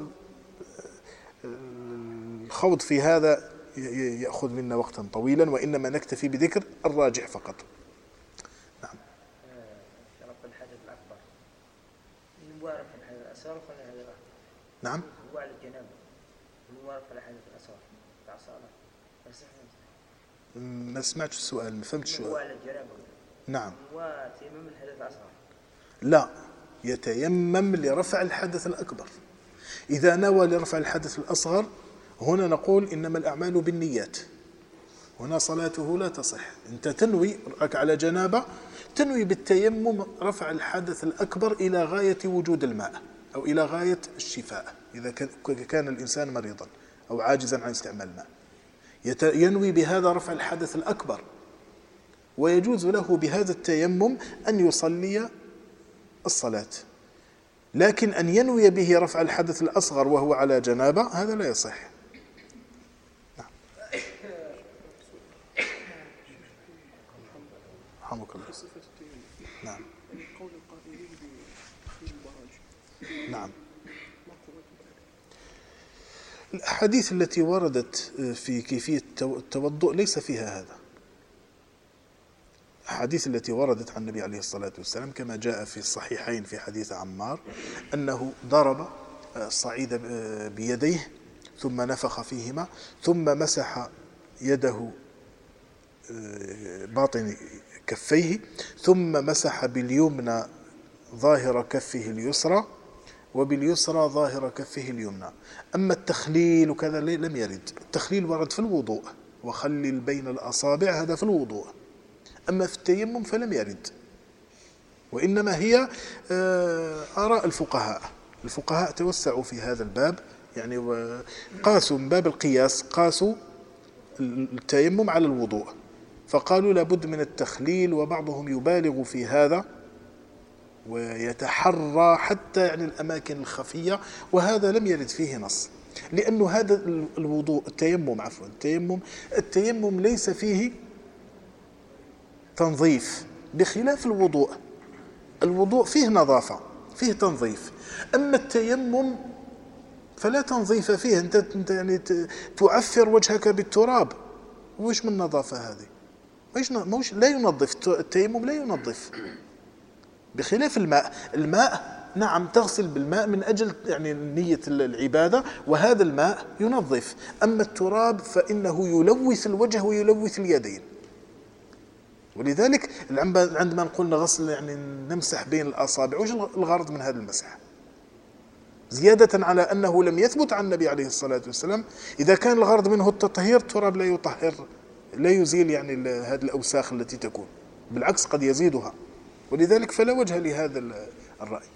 والخوض في هذا يأخذ منا وقتا طويلا، وإنما نكتفي بذكر الراجح فقط. نعم.
شرط الحدث الأكبر الموارد في الحدث الأصغر ولا هذا؟
نعم.
هو على الجنابة الموارد في الحدث الأصغر بتاع صالح يصح؟
ما سمعتش السؤال، ما فهمتش السؤال.
هو على الجنابة.
نعم.
هو تيمم الحدث الأصغر.
لا، يتيمم لرفع الحدث الأكبر. إذا نوى لرفع الحدث الأصغر هنا نقول إنما الأعمال بالنيات، هنا صلاته لا تصح. أنت تنوي على جنابة، تنوي بالتيمم رفع الحدث الأكبر إلى غاية وجود الماء أو إلى غاية الشفاء، إذا كان الإنسان مريضا أو عاجزا عن استعمال الماء ينوي بهذا رفع الحدث الأكبر، ويجوز له بهذا التيمم أن يصلي الصلاة. لكن أن ينوي به رفع الحدث الأصغر وهو على جنابة هذا لا يصح. نعم. رحمك الله. نعم.
قول القائلين بتخفيف البراج.
نعم. الأحاديث التي وردت في كيفية التوضؤ ليس فيها هذا. الأحاديث التي وردت عن النبي عليه الصلاة والسلام كما جاء في الصحيحين في حديث عمار أنه ضرب الصعيد بيديه ثم نفخ فيهما ثم مسح يده باطن كفيه ثم مسح باليمنى ظاهر كفه اليسرى وباليسرى ظاهر كفه اليمنى. أما التخليل وكذا لم يرد. التخليل ورد في الوضوء، وخلل بين الأصابع هذا في الوضوء، أما في التيمم فلم يرد. وإنما هي آراء الفقهاء. الفقهاء توسعوا في هذا الباب، يعني قاسوا من باب القياس، قاسوا التيمم على الوضوء، فقالوا لابد من التخليل، وبعضهم يبالغ في هذا ويتحرى حتى يعني الأماكن الخفية، وهذا لم يرد فيه نص، لأنه هذا الوضوء التيمم ليس فيه تنظيف بخلاف الوضوء. الوضوء فيه نظافة، فيه تنظيف، أما التيمم فلا تنظيف فيه. أنت يعني تعفر وجهك بالتراب، وش من نظافة هذه؟ لا ينظف التيمم، لا ينظف بخلاف الماء نعم تغسل بالماء من أجل يعني نية العبادة، وهذا الماء ينظف. أما التراب فإنه يلوث الوجه ويلوث اليدين. ولذلك عندما نقول نغسل يعني نمسح بين الأصابع، وش الغرض من هذا المسح؟ زيادة على أنه لم يثبت عن النبي عليه الصلاة والسلام. إذا كان الغرض منه التطهير، التراب لا يطهر، لا يزيل يعني هذه الأوساخ التي تكون، بالعكس قد يزيدها. ولذلك فلا وجه لهذا الرأي.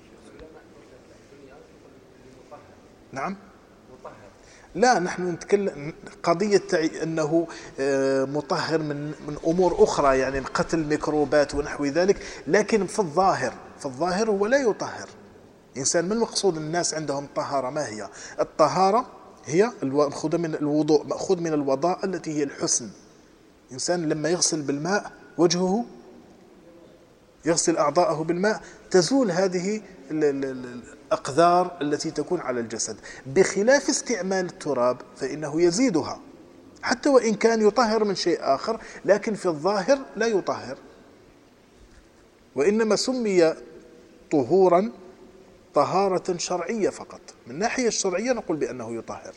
نعم. لا، نحن نتكلم قضية أنه مطهر من أمور أخرى، يعني قتل الميكروبات ونحو ذلك، لكن في الظاهر هو لا يطهر. إنسان من المقصود الناس عندهم طهارة. ما هي الطهارة؟ هي مأخوذة من الوضوء، مأخوذ من الوضاء التي هي الحسن. إنسان لما يغسل بالماء وجهه، يغسل أعضاءه بالماء، تزول هذه الأقذار التي تكون على الجسد، بخلاف استعمال التراب فإنه يزيدها، حتى وإن كان يطهر من شيء آخر، لكن في الظاهر لا يطهر، وإنما سمي طهورا طهارة شرعية فقط. من الناحية الشرعية نقول بأنه يطهر.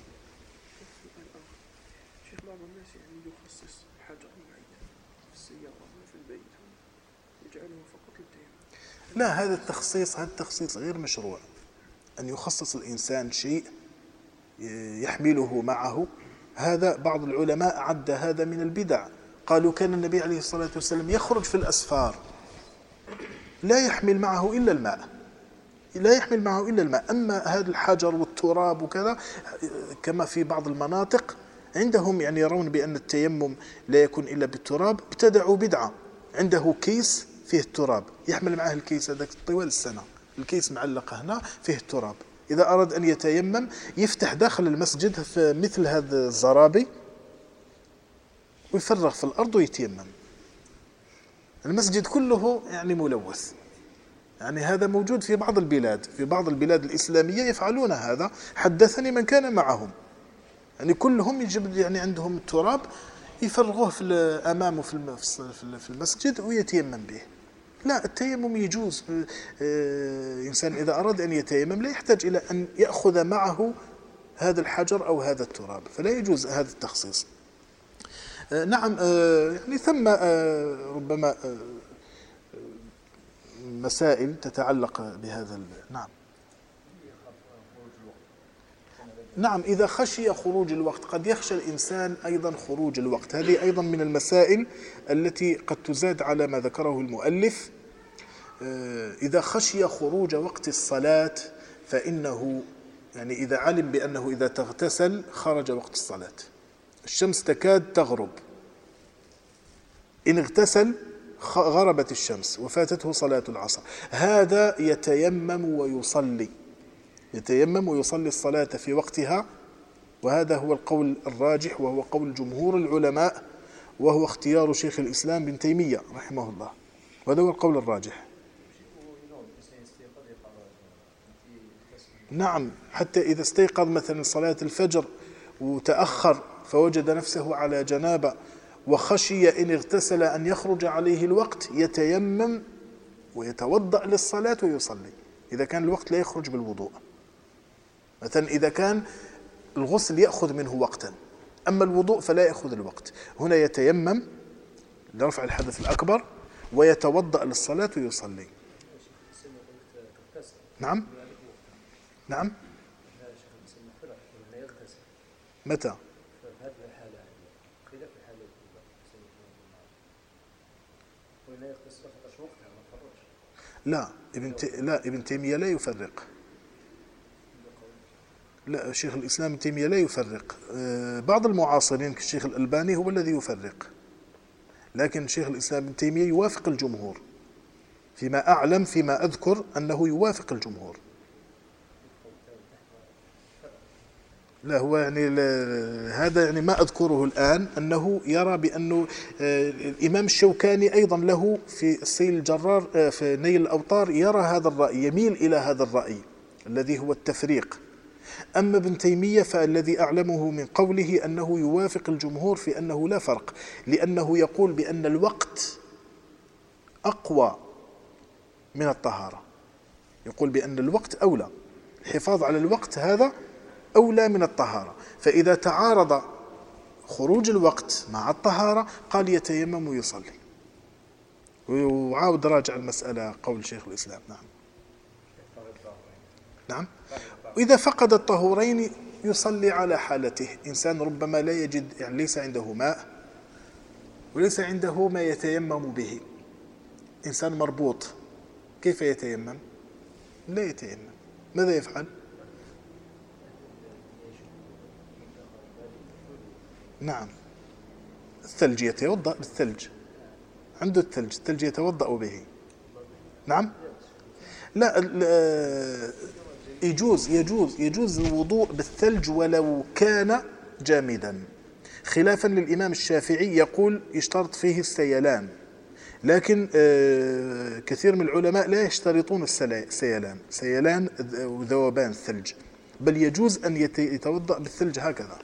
شيخ، بعض الناس يعني يخصص حجر معين في السيارة أو في البيت يجعله فقط للتيمم.
لا، هذا التخصيص غير مشروع. أن يخصص الإنسان شيء يحمله معه، هذا بعض العلماء عد هذا من البدع. قالوا كان النبي عليه الصلاة والسلام يخرج في الأسفار لا يحمل معه إلا الماء، أما هذا الحجر والتراب وكذا كما في بعض المناطق عندهم يعني يرون بأن التيمم لا يكون إلا بالتراب، ابتدعوا بدعة. عنده كيس فيه التراب، يحمل معه الكيس هذاك طوال السنة، الكيس معلقة هنا فيه التراب. إذا أراد أن يتيمم يفتح داخل المسجد في مثل هذا الزرابي ويفرغ في الأرض ويتيمم. المسجد كله يعني ملوث. يعني هذا موجود في بعض البلاد، في بعض البلاد الإسلامية يفعلون هذا، حدثني من كان معهم. يعني كلهم يجب يعني عندهم التراب يفرغوه في أمامه في المسجد ويتيمم به. لا، التيمم يجوز. إنسان إذا أراد أن يتيمم لا يحتاج إلى أن يأخذ معه هذا الحجر أو هذا التراب، فلا يجوز هذا التخصيص. نعم، يعني ثم ربما مسائل تتعلق بهذا. نعم، إذا خشي خروج الوقت، قد يخشى الإنسان أيضا خروج الوقت. هذه أيضا من المسائل التي قد تزاد على ما ذكره المؤلف. إذا خشي خروج وقت الصلاة فإنه يعني إذا علم بأنه إذا تغتسل خرج وقت الصلاة، الشمس تكاد تغرب، إن اغتسل غربت الشمس وفاتته صلاة العصر، هذا يتيمم ويصلي الصلاة في وقتها. وهذا هو القول الراجح، وهو قول جمهور العلماء، وهو اختيار شيخ الإسلام ابن تيمية رحمه الله، وهذا هو القول الراجح. نعم، حتى إذا استيقظ مثلا صلاة الفجر وتأخر فوجد نفسه على جنابة وخشي إن اغتسل أن يخرج عليه الوقت، يتيمم ويتوضأ للصلاة ويصلي إذا كان الوقت لا يخرج بالوضوء. مثلا إذا كان الغسل يأخذ منه وقتا، أما الوضوء فلا يأخذ الوقت، هنا يتيمم لرفع الحدث الأكبر ويتوضأ للصلاة ويصلي. نعم. متى؟ لا، ابن تيمية لا يفرق. لا، شيخ الإسلام ابن تيمية لا يفرق. بعض المعاصرين كالشيخ الألباني هو الذي يفرق، لكن شيخ الإسلام ابن تيمية يوافق الجمهور فيما أعلم، فيما أذكر أنه يوافق الجمهور. لا، هو يعني هذا يعني ما أذكره الآن، أنه يرى بأنه الإمام الشوكاني أيضا له في السيل الجرار في نيل الأوطار يرى هذا الرأي، يميل إلى هذا الرأي الذي هو التفريق. أما ابن تيمية فالذي أعلمه من قوله أنه يوافق الجمهور في أنه لا فرق، لأنه يقول بأن الوقت أقوى من الطهارة، يقول بأن الوقت أولى، الحفاظ على الوقت هذا أولى من الطهارة. فإذا تعارض خروج الوقت مع الطهارة قال يتيمم ويصلي. وعاود راجع المسألة قول شيخ الإسلام. نعم. وإذا فقد الطهورين يصلي على حالته. إنسان ربما لا يجد، يعني ليس عنده ماء وليس عنده ما يتيمم به، إنسان مربوط، كيف يتيمم؟ لا يتيمم. ماذا يفعل؟ نعم، الثلج، يتوضأ بالثلج، عنده الثلج يتوضأ به. نعم. لا، يجوز الوضوء بالثلج ولو كان جامدا، خلافا للإمام الشافعي يقول يشترط فيه السيلان، لكن كثير من العلماء لا يشترطون سيلان وذوبان الثلج، بل يجوز أن يتوضأ بالثلج هكذا.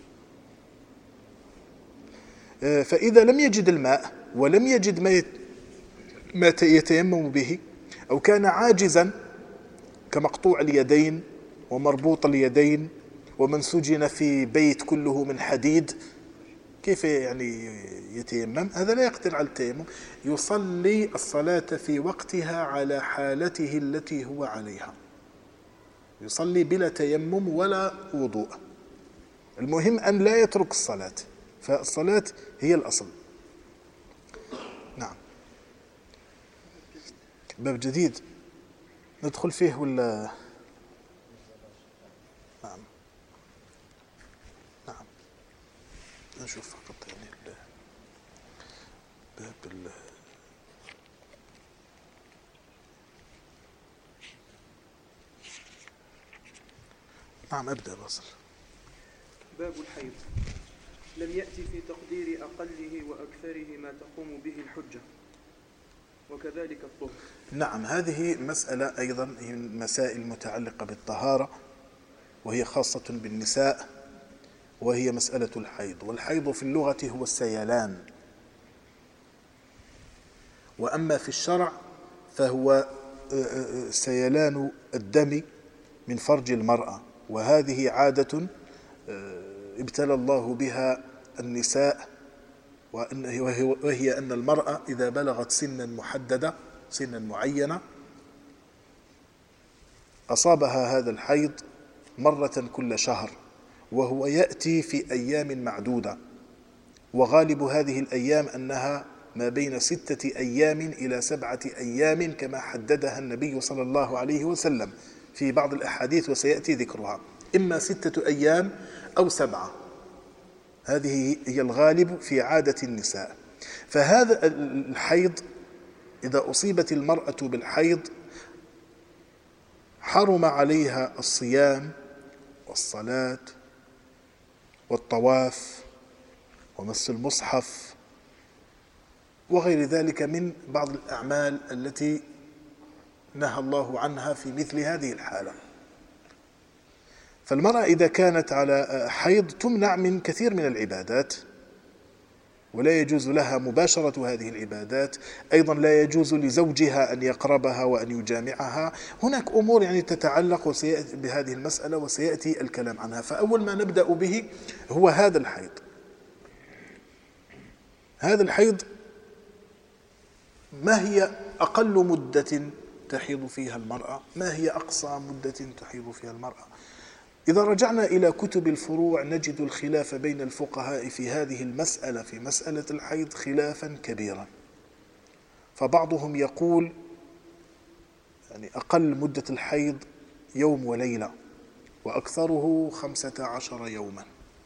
فإذا لم يجد الماء ولم يجد ما يتيمم به، أو كان عاجزا كمقطوع اليدين ومربوط اليدين ومن سجن في بيت كله من حديد، كيف يعني يتيمم؟ هذا لا يقدر على التيمم، يصلي الصلاة في وقتها على حالته التي هو عليها، يصلي بلا تيمم ولا وضوء. المهم أن لا يترك الصلاة، فالصلاة هي الأصل. نعم. باب جديد ندخل فيه ولا؟ نعم. نشوف فقط يعني باب نعم أبدأ بصل.
باب الحيض. لم يأتي في تقدير أقله وأكثره ما تقوم به الحجة، وكذلك الطهر.
نعم، هذه مسألة أيضا هي من مسائل متعلقة بالطهارة، وهي خاصة بالنساء، وهي مسألة الحيض. والحيض في اللغة هو السيلان، وأما في الشرع فهو سيلان الدم من فرج المرأة، وهذه عادة ابتلى الله بها النساء، وهي أن المرأة إذا بلغت سنا محددة، سنا معينة، أصابها هذا الحيض مرة كل شهر، وهو يأتي في أيام معدودة، وغالب هذه الأيام أنها ما بين 6 أيام إلى 7 أيام كما حددها النبي صلى الله عليه وسلم في بعض الأحاديث، وسيأتي ذكرها، إما 6 أيام أو 7. هذه هي الغالب في عادة النساء. فهذا الحيض إذا أصيبت المرأة بالحيض حرم عليها الصيام والصلاة والطواف ومس المصحف وغير ذلك من بعض الأعمال التي نهى الله عنها في مثل هذه الحالة. فالمرأة إذا كانت على حيض تمنع من كثير من العبادات، ولا يجوز لها مباشرة هذه العبادات، أيضا لا يجوز لزوجها أن يقربها وأن يجامعها. هناك أمور يعني تتعلق بهذه المسألة وسيأتي الكلام عنها. فأول ما نبدأ به هو هذا الحيض. هذا الحيض ما هي أقل مدة تحيض فيها المرأة؟ ما هي أقصى مدة تحيض فيها المرأة؟ إذا رجعنا إلى كتب الفروع نجد الخلاف بين الفقهاء في هذه المسألة، في مسألة الحيض، خلافا كبيرا. فبعضهم يقول يعني أقل مدة الحيض يوم وليلة، وأكثره 15 يوما،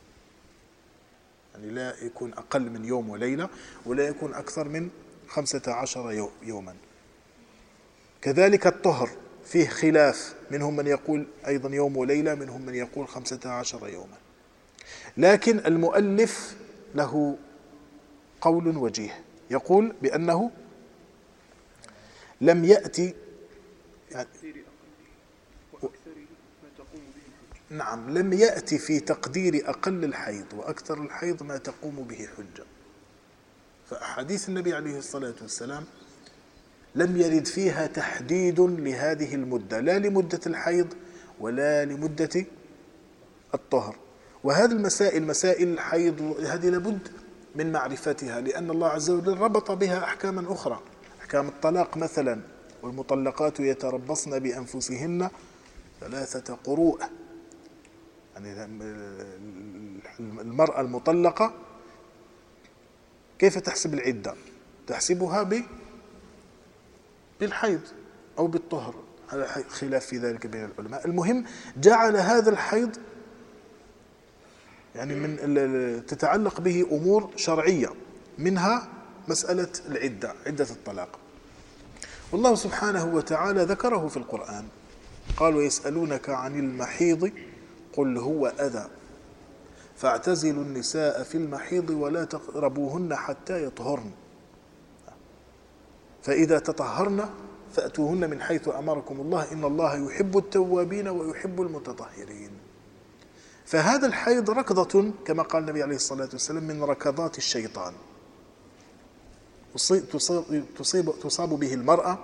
يعني لا يكون أقل من يوم وليلة ولا يكون أكثر من 15 يوما. كذلك الطهر فيه خلاف، منهم من يقول أيضا يوم وليلة، منهم من يقول 15 يوما. لكن المؤلف له قول وجيه، يقول بأنه لم يأتي يعني نعم لم يأتي في تقدير أقل الحيض وأكثر الحيض ما تقوم به حجة. فأحاديث النبي عليه الصلاة والسلام لم يرد فيها تحديد لهذه المدة، لا لمدة الحيض ولا لمدة الطهر. وهذه المسائل، مسائل الحيض، هذه لابد من معرفتها، لأن الله عز وجل ربط بها أحكاما أخرى، أحكام الطلاق مثلا: والمطلقات يتربصن بأنفسهن 3 قروء. يعني المرأة المطلقة كيف تحسب العدة؟ تحسبها بالحيض أو بالطهر، على خلاف في ذلك بين العلماء. المهم جعل هذا الحيض يعني من تتعلق به أمور شرعية، منها مسألة العدة، عدة الطلاق. والله سبحانه وتعالى ذكره في القرآن، قال: ويسألونك عن المحيض قل هو أذى فاعتزلوا النساء في المحيض ولا تقربوهن حتى يطهرن فإذا تطهرن فأتوهن من حيث أمركم الله إن الله يحب التوابين ويحب المتطهرين. فهذا الحيض ركضة كما قال النبي عليه الصلاة والسلام من ركضات الشيطان، تصاب به المرأة،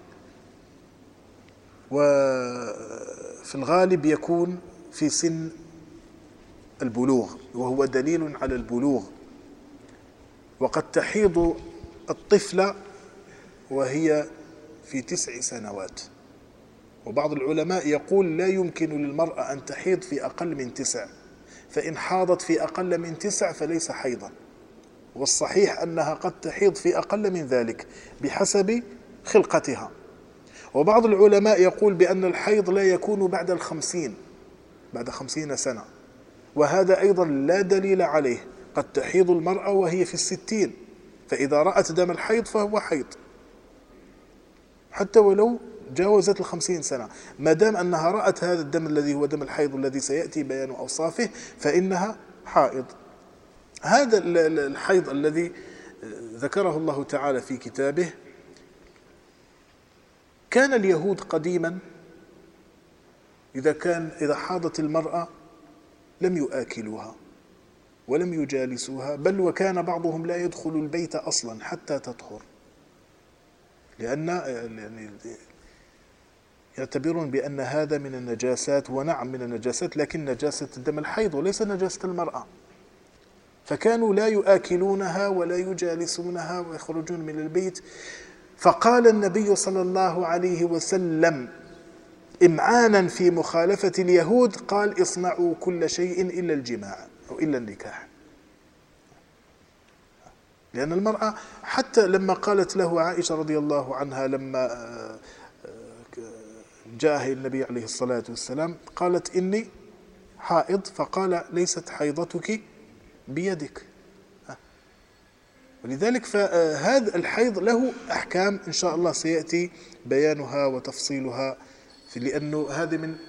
وفي الغالب يكون في سن البلوغ، وهو دليل على البلوغ. وقد تحيض الطفلة وهي في 9 سنوات، وبعض العلماء يقول لا يمكن للمرأة أن تحيض في أقل من 9، فإن حاضت في أقل من 9 فليس حيضا، والصحيح أنها قد تحيض في أقل من ذلك بحسب خلقتها. وبعض العلماء يقول بأن الحيض لا يكون بعد 50 سنة، وهذا أيضا لا دليل عليه. قد تحيض المرأة وهي في 60، فإذا رأت دم الحيض فهو حيض حتى ولو جاوزت 50 سنة، ما دام أنها رأت هذا الدم الذي هو دم الحيض الذي سيأتي بيان أوصافه فإنها حائض. هذا الحيض الذي ذكره الله تعالى في كتابه، كان اليهود قديما إذا حاضت المرأة لم يآكلوها ولم يجالسوها، بل وكان بعضهم لا يدخل البيت أصلا حتى تطهر، لأن يعني يعتبرون بأن هذا من النجاسات، ونعم من النجاسات، لكن نجاسة دم الحيض وليس نجاسة المرأة، فكانوا لا يآكلونها ولا يجالسونها ويخرجون من البيت. فقال النبي صلى الله عليه وسلم إمعانا في مخالفة اليهود، قال اصنعوا كل شيء إلا الجماع أو إلا النكاح. لأن المرأة حتى لما قالت له عائشة رضي الله عنها لما جاء النبي عليه الصلاة والسلام قالت إني حائض، فقال ليست حيضتك بيدك. ولذلك فهذا الحيض له أحكام إن شاء الله سيأتي بيانها وتفصيلها، لأنه هذا من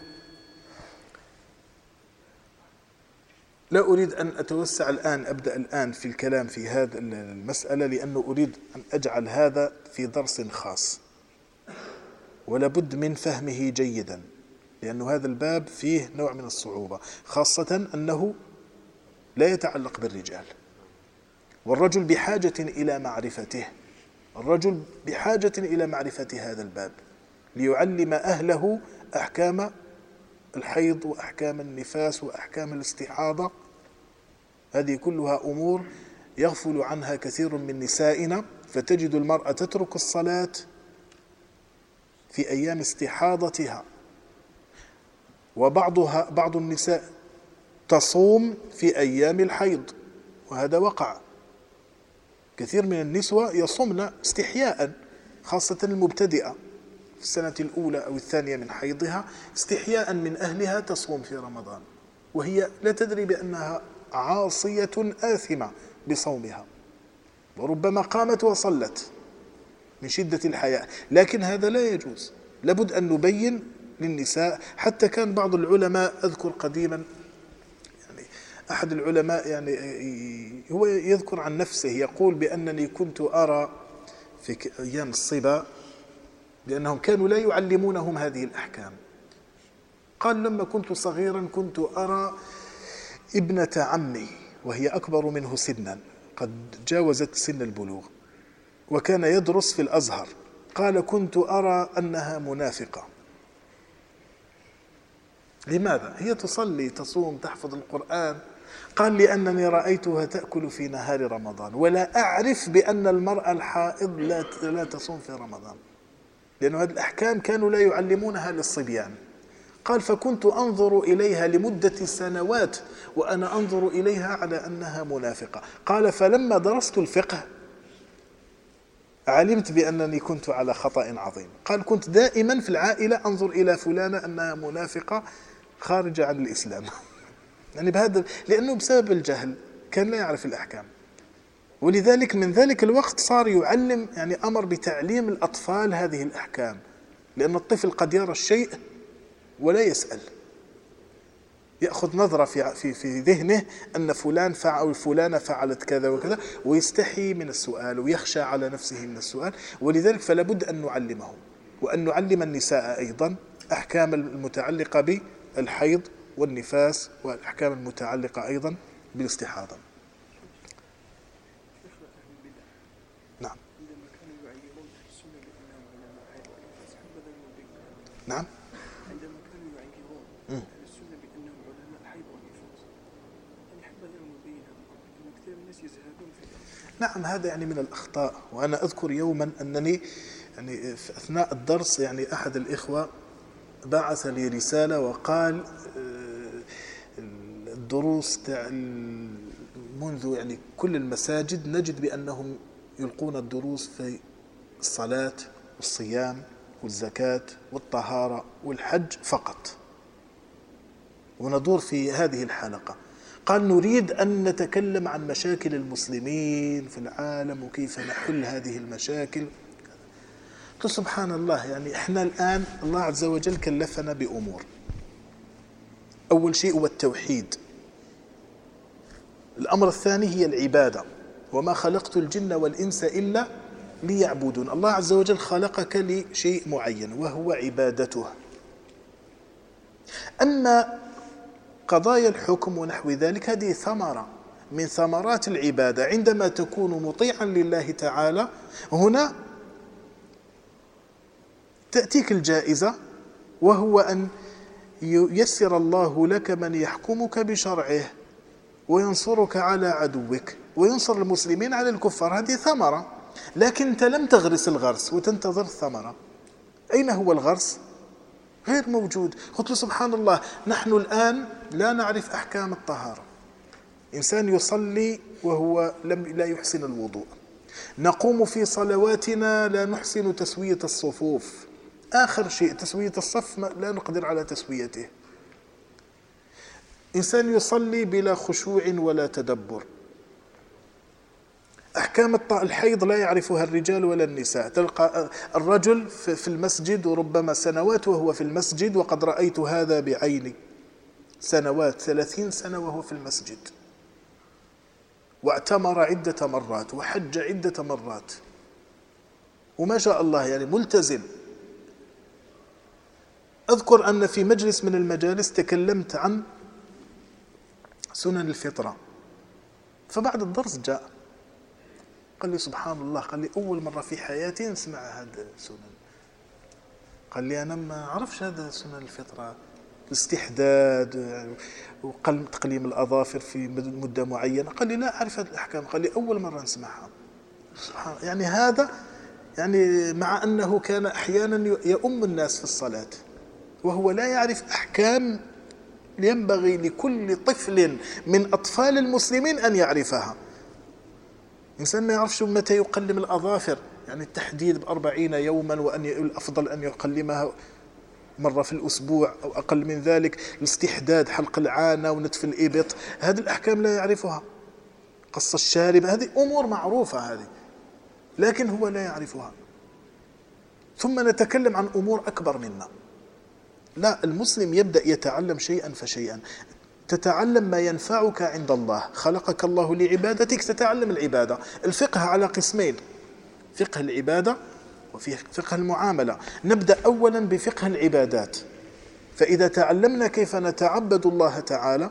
لا أريد أن أتوسع الآن، أبدأ الآن في الكلام في هذه المسألة، لأنه أريد أن أجعل هذا في درس خاص ولا بد من فهمه جيدا، لأنه هذا الباب فيه نوع من الصعوبة، خاصة أنه لا يتعلق بالرجال، والرجل بحاجة إلى معرفته، الرجل بحاجة إلى معرفة هذا الباب ليعلم أهله أحكام الحيض وأحكام النفاس وأحكام الاستحاضة. هذه كلها أمور يغفل عنها كثير من نسائنا، فتجد المرأة تترك الصلاة في أيام استحاضتها، بعض النساء تصوم في أيام الحيض، وهذا وقع. كثير من النسوة يصومن استحياء، خاصة المبتدئة في السنة الأولى أو الثانية من حيضها، استحياء من أهلها تصوم في رمضان، وهي لا تدري بأنها عاصية آثمة بصومها، وربما قامت وصلت من شدة الحياء، لكن هذا لا يجوز. لابد أن نبين للنساء. حتى كان بعض العلماء، أذكر قديما يعني أحد العلماء يعني هو يذكر عن نفسه يقول بأنني كنت أرى في أيام الصبا لأنهم كانوا لا يعلمونهم هذه الأحكام، قال لما كنت صغيرا كنت أرى ابنة عمي وهي أكبر منه سنا، قد جاوزت سن البلوغ وكان يدرس في الأزهر، قال كنت أرى أنها منافقة. لماذا؟ هي تصلي تصوم تحفظ القرآن، قال لأنني رأيتها تأكل في نهار رمضان ولا أعرف بأن المرأة الحائض لا تصوم في رمضان، لأن هذه الأحكام كانوا لا يعلمونها للصبيان. قال فكنت أنظر إليها لمدة سنوات وأنا أنظر إليها على أنها منافقة. قال فلما درست الفقه علمت بأنني كنت على خطأ عظيم. قال كنت دائما في العائلة أنظر إلى فلانة أنها منافقة خارجة عن الإسلام يعني بهذا، لأنه بسبب الجهل كان لا يعرف الأحكام. ولذلك من ذلك الوقت صار يعلم، يعني أمر بتعليم الأطفال هذه الأحكام، لأن الطفل قد يرى الشيء ولا يسأل، يأخذ نظرة في ذهنه أن فلان فعل فلانة فعلت كذا وكذا، ويستحي من السؤال ويخشى على نفسه من السؤال. ولذلك فلا بد أن نعلمهم، وأن نعلم النساء أيضا أحكام المتعلقة بالحيض والنفاس، والأحكام المتعلقة أيضا بالاستحاضة. نعم. نعم.
عندما كانوا يعيرون السنة بأنهم علماء حيض ونفاس، يعني حبذا المبين أن كثير من الناس يزهدون في
نعم، هذا يعني من الأخطاء. وأنا أذكر يوما أنني يعني في أثناء الدرس يعني أحد الإخوة بعث لي رسالة وقال الدروس منذ يعني كل المساجد نجد بأنهم يلقون الدروس في الصلاة والصيام والزكاة والطهارة والحج فقط، وندور في هذه الحلقة. قال نريد أن نتكلم عن مشاكل المسلمين في العالم وكيف نحل هذه المشاكل. قلت سبحان الله، يعني إحنا الآن الله عز وجل كلفنا بأمور. أول شيء هو التوحيد، الأمر الثاني هي العبادة، وما خلقت الجن والإنس إلا ليعبدون. الله عز وجل خلقك لشيء معين وهو عبادته. أما قضايا الحكم ونحو ذلك هذه ثمرة من ثمرات العبادة. عندما تكون مطيعا لله تعالى هنا تأتيك الجائزة، وهو أن ييسر الله لك من يحكمك بشرعه وينصرك على عدوك وينصر المسلمين على الكفار. هذه ثمرة، لكن أنت لم تغرس الغرس وتنتظر الثمرة. أين هو الغرس؟ غير موجود. قلت له سبحان الله، نحن الآن لا نعرف أحكام الطهارة. إنسان يصلي وهو لا يحسن الوضوء، نقوم في صلواتنا لا نحسن تسوية الصفوف، آخر شيء تسوية الصف لا نقدر على تسويته. إنسان يصلي بلا خشوع ولا تدبر. أحكام الحيض لا يعرفها الرجال ولا النساء. تلقى الرجل في المسجد وربما سنوات وهو في المسجد، وقد رأيت هذا بعيني، سنوات 30 سنة وهو في المسجد، واعتمر عدة مرات وحج عدة مرات، وما شاء الله يعني ملتزم. أذكر أن في مجلس من المجالس تكلمت عن سنن الفطرة، فبعد الدرس جاء قال لي سبحان الله، قال لي أول مرة في حياتي نسمع هذا السنن. قال لي أنا ما أعرفش هذا سنن الفطرة، الاستحداد وتقليم الأظافر في مدة معينة. قال لي لا أعرف هذه الأحكام، قال لي أول مرة نسمعها. سبحان الله، يعني هذا يعني مع أنه كان أحيانا يؤم الناس في الصلاة وهو لا يعرف أحكام ينبغي لكل طفل من أطفال المسلمين أن يعرفها. إنسان ما يعرفش متى يقلم الأظافر، يعني التحديد ب40 يوما، وأن الأفضل أن يقلمها مرة في الأسبوع أو أقل من ذلك. الاستحداد، حلق العانة ونتف الإبط، هذه الأحكام لا يعرفها. قص الشارب، هذه أمور معروفة هذه، لكن هو لا يعرفها. ثم نتكلم عن أمور أكبر منا. لا، المسلم يبدأ يتعلم شيئا فشيئا. تتعلم ما ينفعك عند الله، خلقك الله لعبادتك، تتعلم العبادة. الفقه على قسمين، فقه العبادة وفي فقه المعاملة. نبدأ أولا بفقه العبادات. فإذا تعلمنا كيف نتعبد الله تعالى،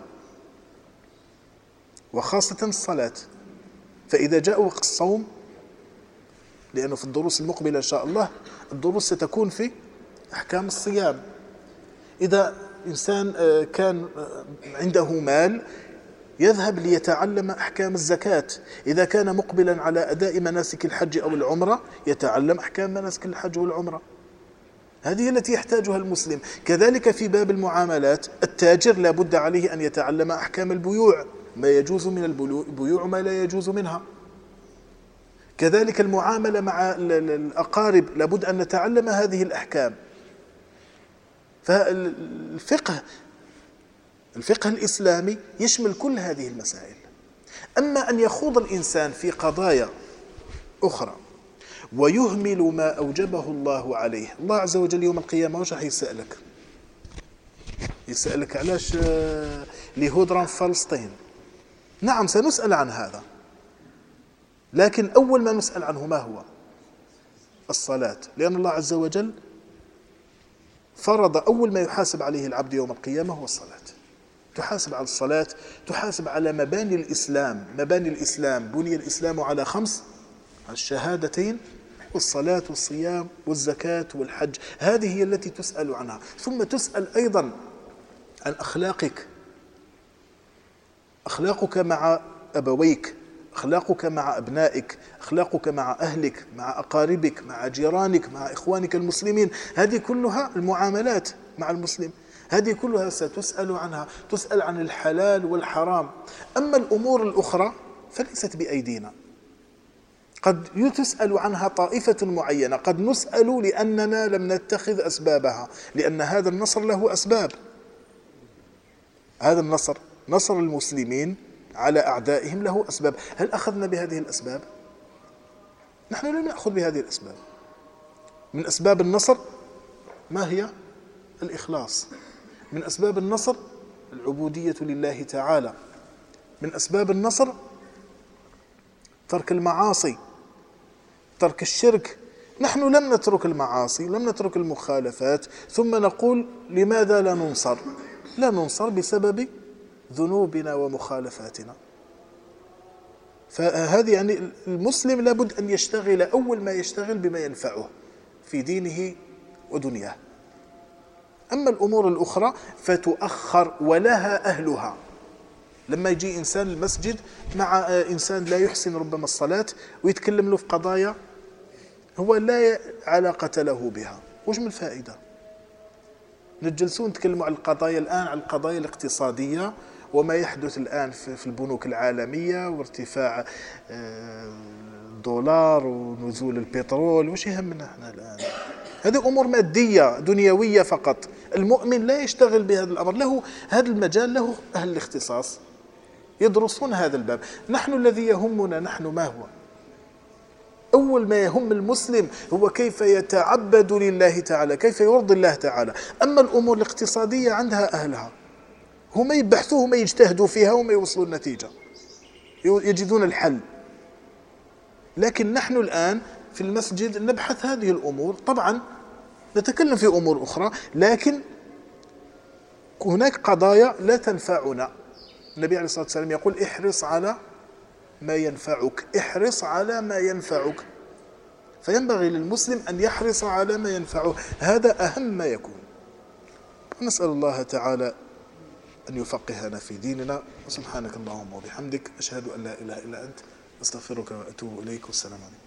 وخاصة الصلاة، فإذا جاء وقت الصوم، لأنه في الدروس المقبلة إن شاء الله الدروس ستكون في أحكام الصيام. إذا إنسان كان عنده مال يذهب ليتعلم أحكام الزكاة. إذا كان مقبلا على أداء مناسك الحج أو العمرة يتعلم أحكام مناسك الحج والعمرة. هذه التي يحتاجها المسلم. كذلك في باب المعاملات، التاجر لا بد عليه أن يتعلم أحكام البيوع، ما يجوز من البيوع وما لا يجوز منها. كذلك المعاملة مع الأقارب لابد أن نتعلم هذه الأحكام. فالفقه الإسلامي يشمل كل هذه المسائل. أما أن يخوض الإنسان في قضايا أخرى ويهمل ما أوجبه الله عليه، الله عز وجل يوم القيامة وش يسألك؟ يسألك علاش اليهود راهم في فلسطين. نعم سنسأل عن هذا، لكن أول ما نسأل عنه ما هو؟ الصلاة. لأن الله عز وجل فرض أول ما يحاسب عليه العبد يوم القيامة هو الصلاة. تحاسب على الصلاة، تحاسب على مباني الإسلام. مباني الإسلام، بني الإسلام على 5: الشهادتين والصلاة والصيام والزكاة والحج. هذه هي التي تسأل عنها. ثم تسأل أيضا عن أخلاقك، أخلاقك مع أبويك، أخلاقك مع أبنائك، أخلاقك مع أهلك، مع أقاربك، مع جيرانك، مع إخوانك المسلمين. هذه كلها المعاملات مع المسلم، هذه كلها ستسأل عنها. تسأل عن الحلال والحرام. أما الأمور الأخرى فليست بأيدينا، قد تسأل عنها طائفة معينة، قد نسأل لأننا لم نتخذ أسبابها، لأن هذا النصر له أسباب. هذا النصر نصر المسلمين على أعدائهم له أسباب. هل أخذنا بهذه الأسباب؟ نحن لم نأخذ بهذه الأسباب. من أسباب النصر ما هي؟ الإخلاص. من أسباب النصر العبودية لله تعالى. من أسباب النصر ترك المعاصي، ترك الشرك. نحن لم نترك المعاصي، لم نترك المخالفات، ثم نقول لماذا لا ننصر؟ لا ننصر بسبب ذنوبنا ومخالفاتنا. فهذه يعني المسلم لابد أن يشتغل، أول ما يشتغل بما ينفعه في دينه ودنياه. أما الأمور الأخرى فتؤخر ولها أهلها. لما يجي إنسان المسجد مع إنسان لا يحسن ربما الصلاة ويتكلم له في قضايا هو لا علاقة له بها، وش من الفائدة؟ نتجلسون نتكلموا على القضايا الآن، على القضايا الاقتصادية وما يحدث الآن في البنوك العالمية وارتفاع الدولار ونزول البترول. وش يهمنا احنا الآن؟ هذه أمور مادية دنيوية فقط. المؤمن لا يشتغل بهذا الأمر، له هذا المجال، له أهل الاختصاص يدرسون هذا الباب. نحن الذي يهمنا نحن ما هو؟ أول ما يهم المسلم هو كيف يتعبد لله تعالى، كيف يرضي الله تعالى. أما الأمور الاقتصادية عندها أهلها، هم يبحثوا، هم يجتهدوا فيها، هم يوصلوا النتيجة، يجدون الحل. لكن نحن الآن في المسجد نبحث هذه الأمور. طبعا نتكلم في أمور أخرى، لكن هناك قضايا لا تنفعنا. النبي عليه الصلاة والسلام يقول احرص على ما ينفعك، احرص على ما ينفعك. فينبغي للمسلم أن يحرص على ما ينفعه، هذا أهم ما يكون. نسأل الله تعالى أن يفقهنا في ديننا. وسبحانك اللهم وبحمدك، أشهد أن لا إله إلا أنت، أستغفرك وأتوب إليك، والسلام عليكم.